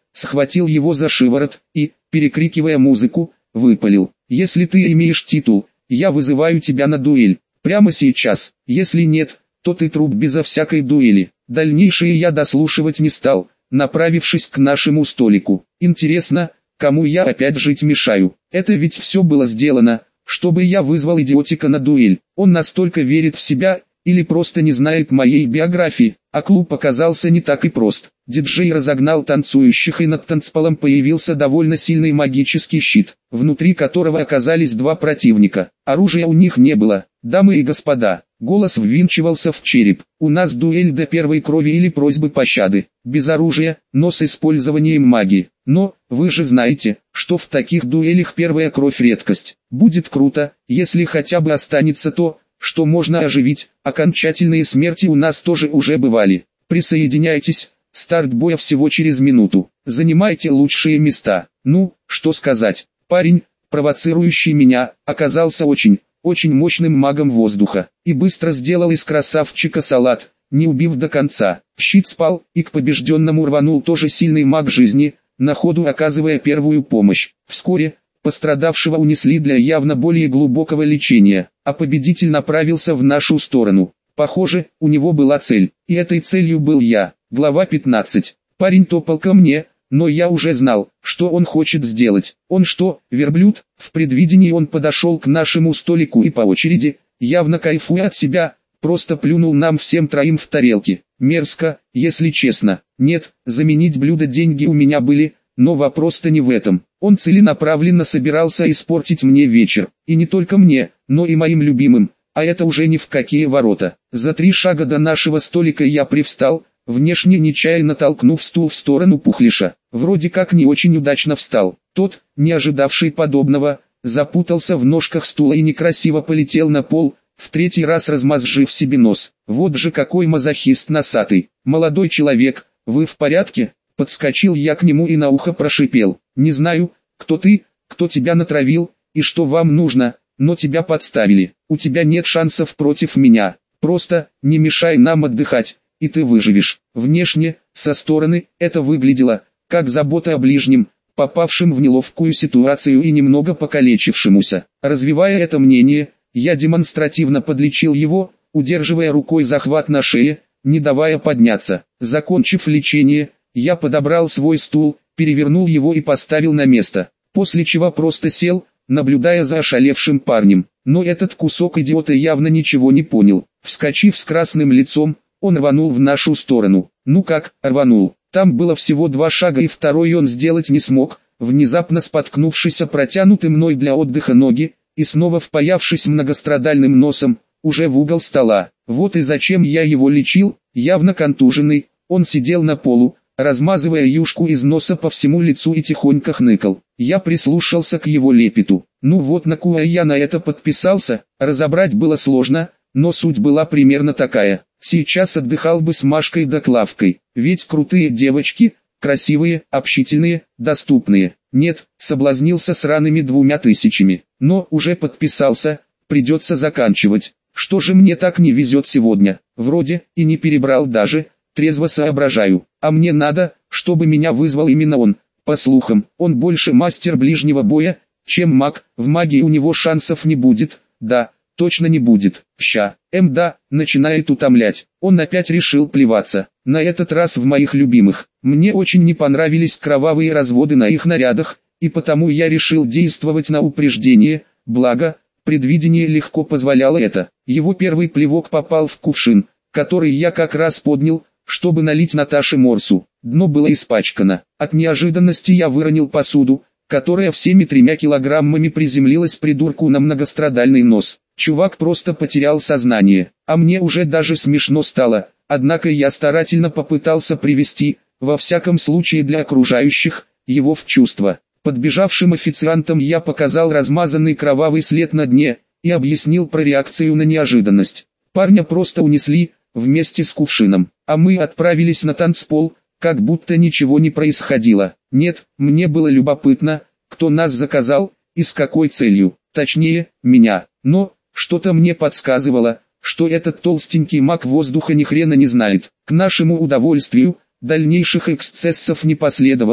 схватил его за шиворот и, перекрикивая музыку, выпалил: «Если ты имеешь титул, я вызываю тебя на дуэль, прямо сейчас, если нет, то ты труп безо всякой дуэли». Дальнейшее я дослушивать не стал, направившись к нашему столику. Интересно, кому я опять жить мешаю? Это ведь все было сделано, чтобы я вызвал идиотика на дуэль. Он настолько верит в себя, или просто не знает моей биографии, а клуб оказался не так и прост. Диджей разогнал танцующих, и над танцполом появился довольно сильный магический щит, внутри которого оказались два противника. Оружия у них не было. «Дамы и господа», голос ввинчивался в череп, «у нас дуэль до первой крови или просьбы пощады, без оружия, но с использованием магии. Но, вы же знаете, что в таких дуэлях первая кровь редкость. Будет круто, если хотя бы останется то, что можно оживить. Окончательные смерти у нас тоже уже бывали. Присоединяйтесь, старт боя всего через минуту. Занимайте лучшие места». Ну, что сказать, парень, провоцирующий меня, оказался очень, очень мощным магом воздуха, и быстро сделал из красавчика салат, не убив до конца. Щит спал, и к побежденному рванул тоже сильный маг жизни, на ходу оказывая первую помощь. Вскоре пострадавшего унесли для явно более глубокого лечения, а победитель направился в нашу сторону. Похоже, у него была цель, и этой целью был я. Глава пятнадцать. Парень топал ко мне, но я уже знал, что он хочет сделать. Он что, верблюд? В предвидении он подошел к нашему столику и по очереди, явно кайфуя от себя, просто плюнул нам всем троим в тарелки. Мерзко, если честно. Нет, заменить блюдо деньги у меня были, но вопрос-то не в этом. Он целенаправленно собирался испортить мне вечер, и не только мне, но и моим любимым, а это уже ни в какие ворота. За три шага до нашего столика я привстал, внешне нечаянно толкнув стул в сторону Пухлиша. Вроде как не очень удачно встал. Тот, не ожидавший подобного, запутался в ножках стула и некрасиво полетел на пол, в третий раз размозжив себе нос. Вот же какой мазохист носатый. «Молодой человек, вы в порядке?» Подскочил я к нему и на ухо прошипел: «Не знаю, кто ты, кто тебя натравил, и что вам нужно, но тебя подставили. У тебя нет шансов против меня. Просто, не мешай нам отдыхать, и ты выживешь». Внешне, со стороны, это выглядело, как забота о ближнем, попавшем в неловкую ситуацию и немного покалечившемуся. Развивая это мнение, я демонстративно подлечил его, удерживая рукой захват на шее, не давая подняться. Закончив лечение, я подобрал свой стул, перевернул его и поставил на место, после чего просто сел, наблюдая за ошалевшим парнем. Но этот кусок идиота явно ничего не понял. Вскочив с красным лицом, он рванул в нашу сторону. Ну как, рванул? Там было всего два шага, и второй он сделать не смог, внезапно споткнувшись о протянутый мной для отдыха ноги, и снова впаявшись многострадальным носом, уже в угол стола. Вот и зачем я его лечил, явно контуженный, он сидел на полу, размазывая юшку из носа по всему лицу и тихонько хныкал. Я прислушался к его лепету. Ну вот на кое я на это подписался, разобрать было сложно, но суть была примерно такая. Сейчас отдыхал бы с Машкой да Клавкой, ведь крутые девочки, красивые, общительные, доступные. Нет, соблазнился сраными двумя тысячами, но уже подписался, придется заканчивать. Что же мне так не везет сегодня? Вроде и не перебрал даже, трезво соображаю. А мне надо, чтобы меня вызвал именно он. По слухам, он больше мастер ближнего боя, чем маг. В магии у него шансов не будет. Да, точно не будет. Ща, эм да, начинает утомлять. Он опять решил плеваться. На этот раз в моих любимых. Мне очень не понравились кровавые разводы на их нарядах, и потому я решил действовать на упреждение, благо, предвидение легко позволяло это. Его первый плевок попал в кувшин, который я как раз поднял, чтобы налить Наташе морсу. Дно было испачкано. От неожиданности я выронил посуду, которая всеми тремя килограммами приземлилась придурку на многострадальный нос. Чувак просто потерял сознание, а мне уже даже смешно стало, однако я старательно попытался привести, во всяком случае для окружающих, его в чувство. Подбежавшим официантам я показал размазанный кровавый след на дне, и объяснил про реакцию на неожиданность. Парня просто унесли, вместе с кувшином, а мы отправились на танцпол, как будто ничего не происходило. Нет, мне было любопытно, кто нас заказал, и с какой целью, точнее, меня, но, что-то мне подсказывало, что этот толстенький маг воздуха ни хрена не знает. К нашему удовольствию, дальнейших эксцессов не последовало,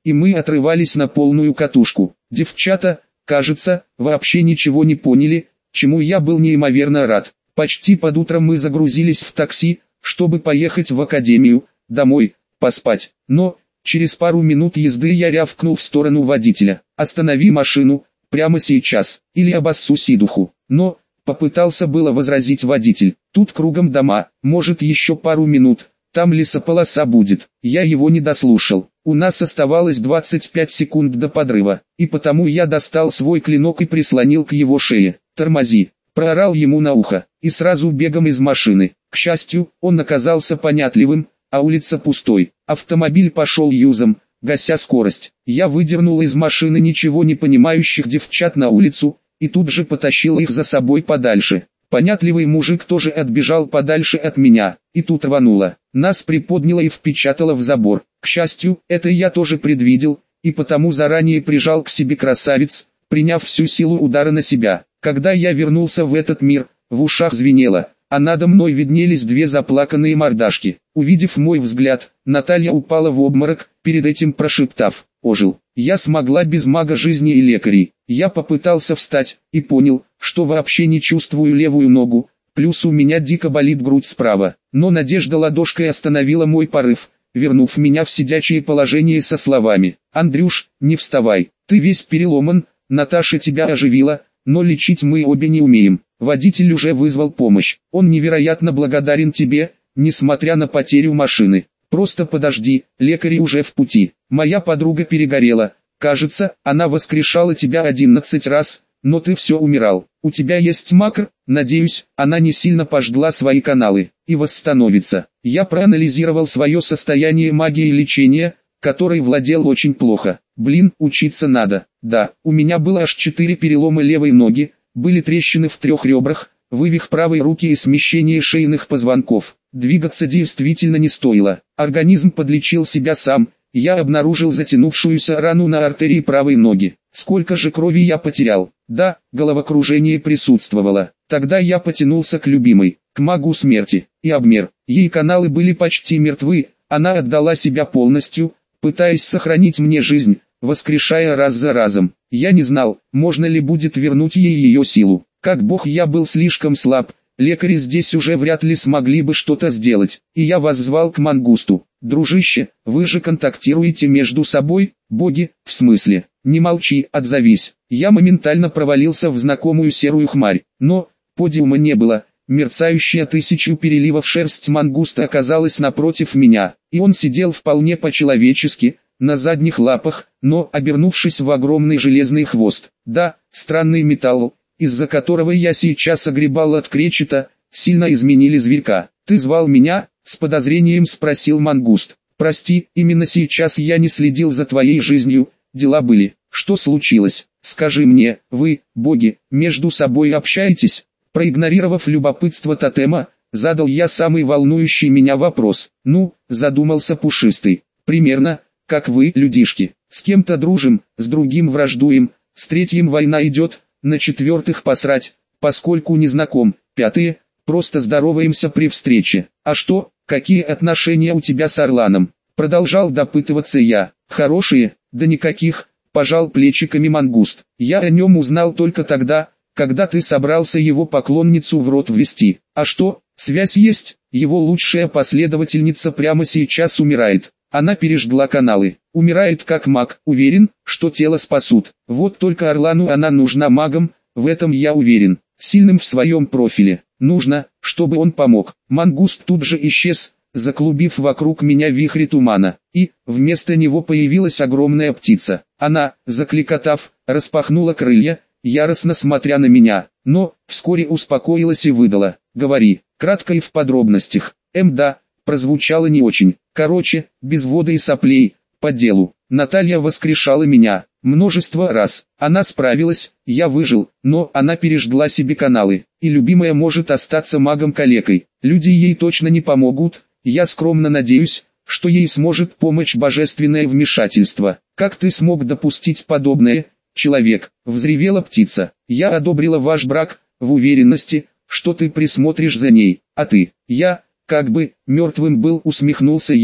и мы отрывались на полную катушку. Девчата, кажется, вообще ничего не поняли, чему я был неимоверно рад. Почти под утро мы загрузились в такси, чтобы поехать в академию, домой, поспать. Но, через пару минут езды я рявкнул в сторону водителя: «Останови машину, прямо сейчас, или обоссу сидуху». Но, попытался было возразить водитель: «Тут кругом дома, может еще пару минут, там лесополоса будет». Я его не дослушал. У нас оставалось двадцать пять секунд до подрыва, и потому я достал свой клинок и прислонил к его шее. «Тормози», проорал ему на ухо, и сразу бегом из машины. К счастью, он оказался понятливым, а улица пустой. Автомобиль пошел юзом, гася скорость. Я выдернул из машины ничего не понимающих девчат на улицу, и тут же потащил их за собой подальше. Понятливый мужик тоже отбежал подальше от меня, и тут рвануло. Нас приподняло и впечатало в забор. К счастью, это я тоже предвидел, и потому заранее прижал к себе красавиц, приняв всю силу удара на себя. Когда я вернулся в этот мир, в ушах звенело, а надо мной виднелись две заплаканные мордашки. Увидев мой взгляд, Наталья упала в обморок, перед этим прошептав: «Ожил». Я смогла без мага жизни и лекарей. Я попытался встать, и понял, что вообще не чувствую левую ногу, плюс у меня дико болит грудь справа. Но Надежда ладошкой остановила мой порыв, вернув меня в сидячее положение со словами: «Андрюш, не вставай, ты весь переломан, Наташа тебя оживила, но лечить мы обе не умеем». Водитель уже вызвал помощь. Он невероятно благодарен тебе, несмотря на потерю машины. Просто подожди, лекари уже в пути. Моя подруга перегорела. Кажется, она воскрешала тебя одиннадцать раз, но ты все умирал. У тебя есть макр? Надеюсь, она не сильно пожгла свои каналы и восстановится. Я проанализировал свое состояние магии лечения, которой владел очень плохо. Блин, учиться надо. Да, у меня было аж четыре перелома левой ноги, были трещины в трех ребрах, вывих правой руки и смещение шейных позвонков. Двигаться действительно не стоило. Организм подлечил себя сам. Я обнаружил затянувшуюся рану на артерии правой ноги. Сколько же крови я потерял? Да, головокружение присутствовало. Тогда я потянулся к любимой, к магу смерти, и обмер. Ей каналы были почти мертвы, она отдала себя полностью, пытаясь сохранить мне жизнь, воскрешая раз за разом. Я не знал, можно ли будет вернуть ей ее силу. Как бог я был слишком слаб, лекари здесь уже вряд ли смогли бы что-то сделать, и я воззвал к Мангусту: «Дружище, вы же контактируете между собой, боги, в смысле? Не молчи, отзовись». Я моментально провалился в знакомую серую хмарь, но подиума не было. Мерцающая тысячу переливов шерсть Мангуста оказалась напротив меня, и он сидел вполне по-человечески, на задних лапах, но обернувшись в огромный железный хвост. Да, странный металл, из-за которого я сейчас огребал от кречета, сильно изменили зверька. «Ты звал меня?» — с подозрением спросил Мангуст. «Прости, именно сейчас я не следил за твоей жизнью, дела были. Что случилось? Скажи мне, вы, боги, между собой общаетесь?» Проигнорировав любопытство тотема, задал я самый волнующий меня вопрос. «Ну», — задумался Пушистый, — «примерно, как вы, людишки. С кем-то дружим, с другим враждуем, с третьим война идет, на четвертых посрать, поскольку не знаком, пятые, просто здороваемся при встрече. А что, какие отношения у тебя с Орланом?» Продолжал допытываться я. «Хорошие, да никаких», — пожал плечиками Мангуст. «Я о нем узнал только тогда, когда ты собрался его поклонницу в рот ввести. А что, связь есть? Его лучшая последовательница прямо сейчас умирает. Она пережгла каналы. Умирает как маг. Уверен, что тело спасут. Вот только Орлану она нужна магом, в этом я уверен. Сильным в своем профиле. Нужно, чтобы он помог». Мангуст тут же исчез, заклубив вокруг меня вихри тумана, и, вместо него появилась огромная птица. Она, закликотав, распахнула крылья, яростно смотря на меня, но, вскоре успокоилась и выдала: «Говори, кратко и в подробностях». «Эм да», прозвучало не очень. Короче, без воды и соплей, по делу. Наталья воскрешала меня, множество раз. Она справилась, я выжил, но она пережгла себе каналы, и любимая может остаться магом-калекой. Люди ей точно не помогут, я скромно надеюсь, что ей сможет помочь божественное вмешательство. «Как ты смог допустить подобное, человек?» — взревела птица. «Я одобрила ваш брак, в уверенности, что ты присмотришь за ней, а ты...» «Я, как бы, мертвым был», — усмехнулся я.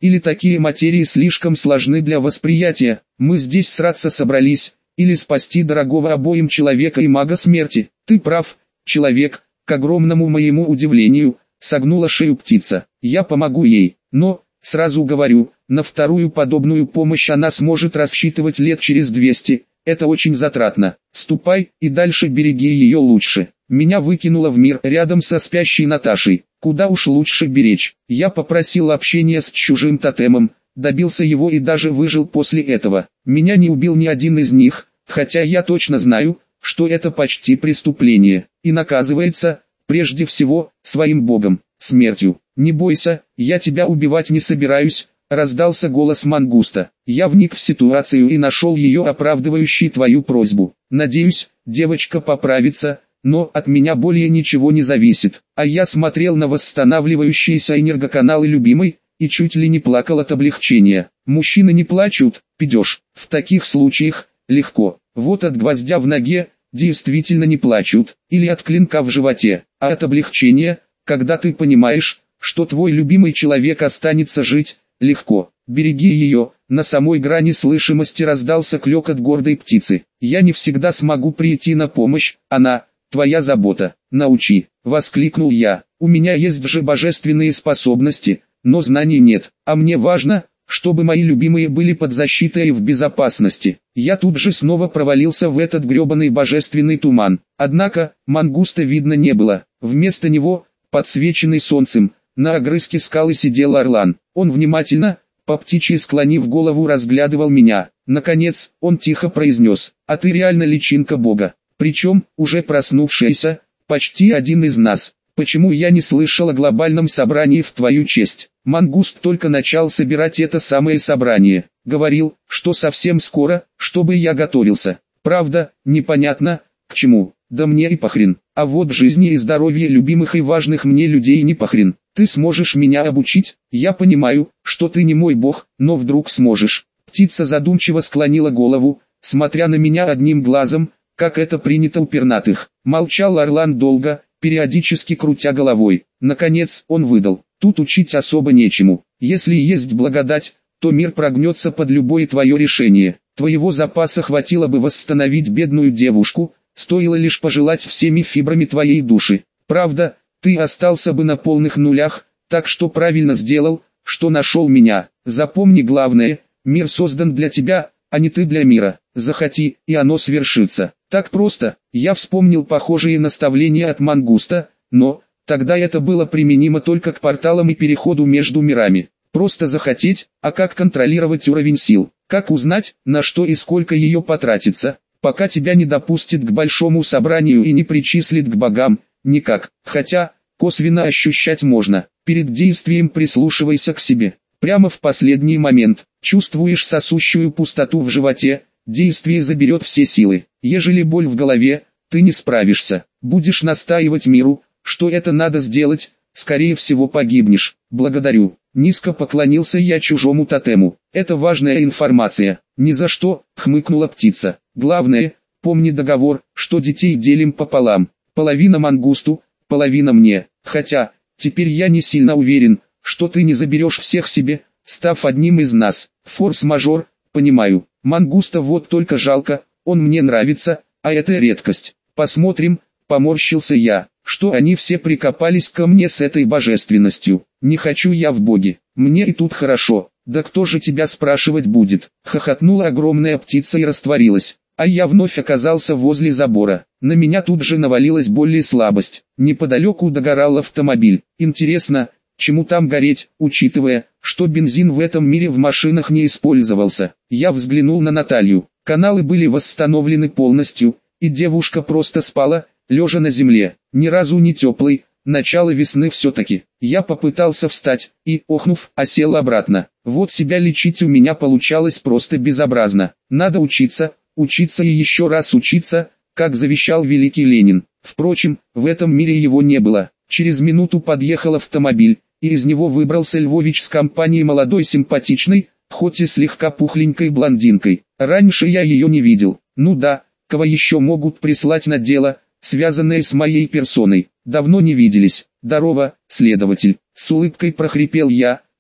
Или такие материи слишком сложны для восприятия, мы здесь сраться собрались, или спасти дорогого обоим человека и мага смерти. Ты прав, человек, к огромному моему удивлению, согнула шею птица. Я помогу ей, но, сразу говорю, на вторую подобную помощь она сможет рассчитывать лет через двести, это очень затратно. Ступай и дальше береги ее лучше. Меня выкинуло в мир рядом со спящей Наташей. Куда уж лучше беречь. Я попросил общения с чужим тотемом, добился его и даже выжил после этого. Меня не убил ни один из них, хотя я точно знаю, что это почти преступление. И наказывается, прежде всего, своим богом, смертью. Не бойся, я тебя убивать не собираюсь, раздался голос мангуста. Я вник в ситуацию и нашел ее оправдывающей твою просьбу. Надеюсь, девочка поправится, но от меня более ничего не зависит. А я смотрел на восстанавливающиеся энергоканалы любимой, и чуть ли не плакал от облегчения. Мужчины не плачут, пидешь. В таких случаях, легко. Вот от гвоздя в ноге, действительно не плачут, или от клинка в животе, а от облегчения, когда ты понимаешь, что твой любимый человек останется жить, легко. Береги ее. На самой грани слышимости раздался клёкот гордой птицы. Я не всегда смогу прийти на помощь, она... твоя забота, научи, воскликнул я. У меня есть же божественные способности, но знаний нет, а мне важно, чтобы мои любимые были под защитой и в безопасности. Я тут же снова провалился в этот гребаный божественный туман. Однако, мангуста видно не было. Вместо него, подсвеченный солнцем, на огрызке скалы сидел орлан. Он внимательно, по птичьи склонив голову, разглядывал меня. Наконец, он тихо произнес: «А ты реально личинка Бога. Причем, уже проснувшийся, почти один из нас. Почему я не слышал о глобальном собрании в твою честь?» Мангуст только начал собирать это самое собрание. Говорил, что совсем скоро, чтобы я готовился. Правда, непонятно, к чему. Да мне и похрен. А вот жизни и здоровье любимых и важных мне людей не похрен. Ты сможешь меня обучить? Я понимаю, что ты не мой бог, но вдруг сможешь. Птица задумчиво склонила голову, смотря на меня одним глазом, как это принято у пернатых. Молчал орлан долго, периодически крутя головой. Наконец, он выдал: «Тут учить особо нечему. Если есть благодать, то мир прогнется под любое твое решение. Твоего запаса хватило бы восстановить бедную девушку, стоило лишь пожелать всеми фибрами твоей души. Правда, ты остался бы на полных нулях, так что правильно сделал, что нашел меня. Запомни главное, мир создан для тебя, а не ты для мира. Захоти, и оно свершится». Так просто. Я вспомнил похожие наставления от мангуста, но тогда это было применимо только к порталам и переходу между мирами. Просто захотеть, а как контролировать уровень сил? Как узнать, на что и сколько ее потратится, пока тебя не допустит к большому собранию и не причислит к богам? Никак. Хотя, косвенно ощущать можно. Перед действием прислушивайся к себе. Прямо в последний момент, чувствуешь сосущую пустоту в животе, действие заберет все силы. Ежели боль в голове, ты не справишься. Будешь настаивать миру, что это надо сделать, скорее всего погибнешь. Благодарю. Низко поклонился я чужому тотему. Это важная информация. Ни за что, хмыкнула птица. Главное, помни договор, что детей делим пополам. Половина мангусту, половина мне. Хотя, теперь я не сильно уверен, что ты не заберешь всех себе, став одним из нас. Форс-мажор, понимаю. Мангуста вот только жалко, он мне нравится, а это редкость. Посмотрим, поморщился я, что они все прикопались ко мне с этой божественностью. Не хочу я в боге, мне и тут хорошо. Да кто же тебя спрашивать будет? Хохотнула огромная птица и растворилась. А я вновь оказался возле забора. На меня тут же навалилась боль и слабость. Неподалеку догорал автомобиль. Интересно, чему там гореть, учитывая, что бензин в этом мире в машинах не использовался. Я взглянул на Наталью. Каналы были восстановлены полностью, и девушка просто спала, лежа на земле. Ни разу не теплый, начало весны все-таки. Я попытался встать, и, охнув, осел обратно. Вот себя лечить у меня получалось просто безобразно. Надо учиться, учиться и еще раз учиться, как завещал великий Ленин. Впрочем, в этом мире его не было. Через минуту подъехал автомобиль, и из него выбрался Львович с компанией молодой симпатичной, хоть и слегка пухленькой блондинкой. Раньше я ее не видел. Ну да, кого еще могут прислать на дело, связанное с моей персоной? Давно не виделись. Здорово, следователь. С улыбкой прохрипел я,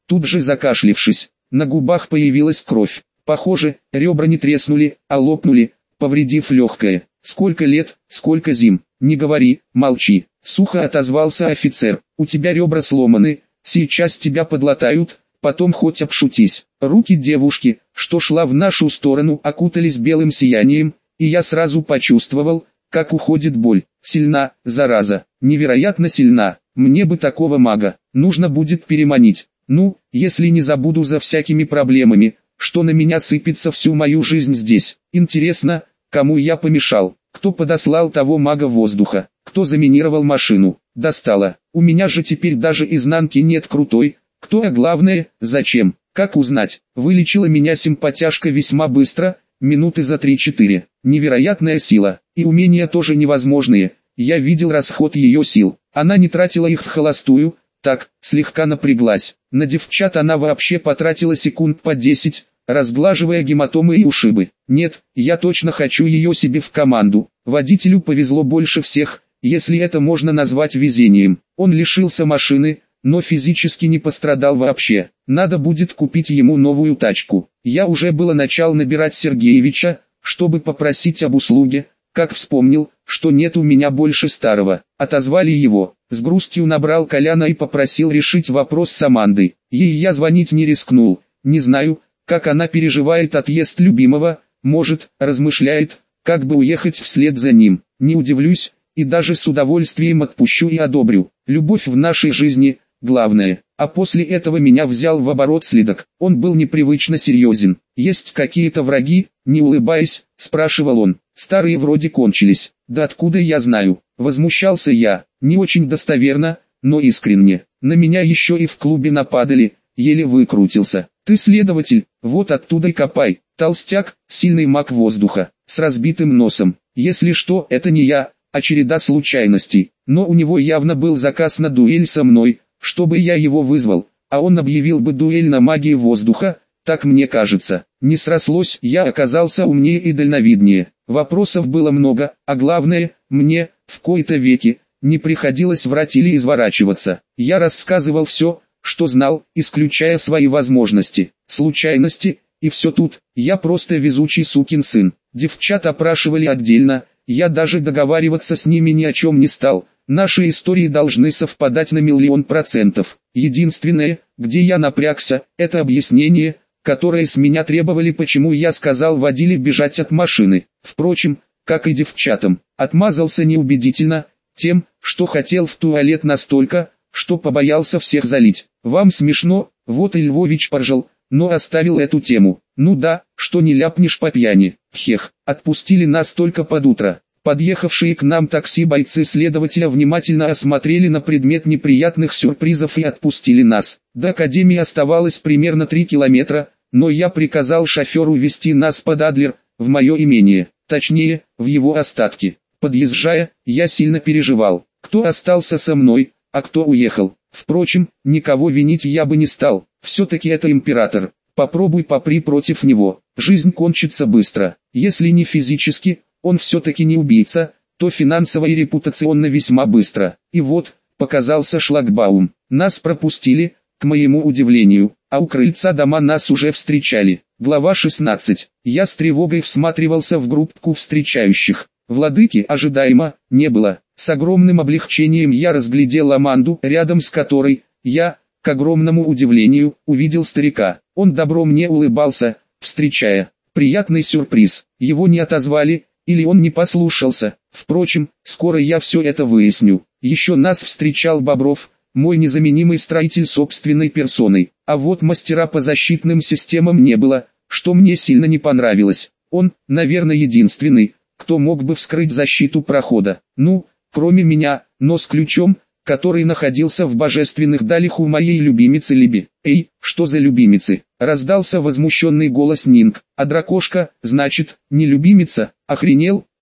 тут же закашлившись. На губах появилась кровь. Похоже, ребра не треснули, а лопнули, повредив легкое. «Сколько лет, сколько зим, не говори, молчи», — сухо отозвался офицер. «У тебя ребра сломаны, сейчас тебя подлатают, потом хоть обшутись». Руки девушки, что шла в нашу сторону, окутались белым сиянием, и я сразу почувствовал, как уходит боль. Сильна, зараза, невероятно сильна. Мне бы такого мага, нужно будет переманить. Ну, если не забуду за всякими проблемами, что на меня сыпется всю мою жизнь здесь. Интересно, кому я помешал? Кто подослал того мага воздуха? Кто заминировал машину? Достало. У меня же теперь даже изнанки нет крутой. Кто, а главное, зачем? Как узнать? Вылечила меня симпатяшка весьма быстро, минуты за три-четыре. Невероятная сила. И умения тоже невозможные. Я видел расход ее сил. Она не тратила их в холостую. Так, слегка напряглась. На девчат она вообще потратила секунд по десять, разглаживая гематомы и ушибы. Нет, я точно хочу ее себе в команду. Водителю повезло больше всех, если это можно назвать везением. Он лишился машины, но физически не пострадал вообще. Надо будет купить ему новую тачку. Я уже было начал набирать Сергеевича, чтобы попросить об услуге, как вспомнил, что нет у меня больше старого. Отозвали его. С грустью набрал Коляна и попросил решить вопрос с Амандой. Ей я звонить не рискнул. Не знаю, как она переживает отъезд любимого, может, размышляет, как бы уехать вслед за ним. Не удивлюсь, и даже с удовольствием отпущу и одобрю. Любовь в нашей жизни – главное. А после этого меня взял в оборот следак. Он был непривычно серьезен. «Есть какие-то враги?» – не улыбаясь, спрашивал он. «Старые вроде кончились». «Да откуда я знаю?» – возмущался я. Не очень достоверно, но искренне. На меня еще и в клубе нападали, еле выкрутился. «Ты следователь, вот оттуда и копай». Толстяк, сильный маг воздуха, с разбитым носом. Если что, это не я, а череда случайностей. Но у него явно был заказ на дуэль со мной, чтобы я его вызвал, а он объявил бы дуэль на магии воздуха, так мне кажется. Не срослось, я оказался умнее и дальновиднее. Вопросов было много, а главное, мне, в кои-то веки, не приходилось врать или изворачиваться. Я рассказывал все, что знал, исключая свои возможности, случайности, и все тут. Я просто везучий сукин сын. Девчат опрашивали отдельно, я даже договариваться с ними ни о чем не стал. Наши истории должны совпадать на миллион процентов. Единственное, где я напрягся, это объяснение, которое с меня требовали, почему я сказал водиле бежать от машины. Впрочем, как и девчатам, отмазался неубедительно, тем, что хотел в туалет настолько, что побоялся всех залить. Вам смешно, вот и Львович поржал, но оставил эту тему. Ну да, что не ляпнешь по пьяни. Хех, отпустили нас только под утро. Подъехавшие к нам такси бойцы следователя внимательно осмотрели на предмет неприятных сюрпризов и отпустили нас. До академии оставалось примерно три километра, но я приказал шоферу везти нас под Адлер, в мое имение, точнее, в его остатки. Подъезжая, я сильно переживал, кто остался со мной, а кто уехал. Впрочем, никого винить я бы не стал, все-таки это император. Попробуй попри против него, жизнь кончится быстро, если не физически, он все-таки не убийца, то финансово и репутационно весьма быстро. И вот, показался шлагбаум. Нас пропустили, к моему удивлению, а у крыльца дома нас уже встречали. Глава шестнадцать. Я с тревогой всматривался в группку встречающих. Владыки ожидаемо не было. С огромным облегчением я разглядел Аманду, рядом с которой я, к огромному удивлению, увидел старика. Он добро мне улыбался, встречая. Приятный сюрприз. Его не отозвали, или он не послушался. Впрочем, скоро я все это выясню. Еще нас встречал Бобров, мой незаменимый строитель собственной персоной. А вот мастера по защитным системам не было, что мне сильно не понравилось. Он, наверное, единственный, кто мог бы вскрыть защиту прохода. Ну, кроме меня, но с ключом, который находился в божественных далях у моей любимицы Либи. «Эй, что за любимицы?» — раздался возмущенный голос Нинг. «А дракошка, значит, не любимица? Охренел?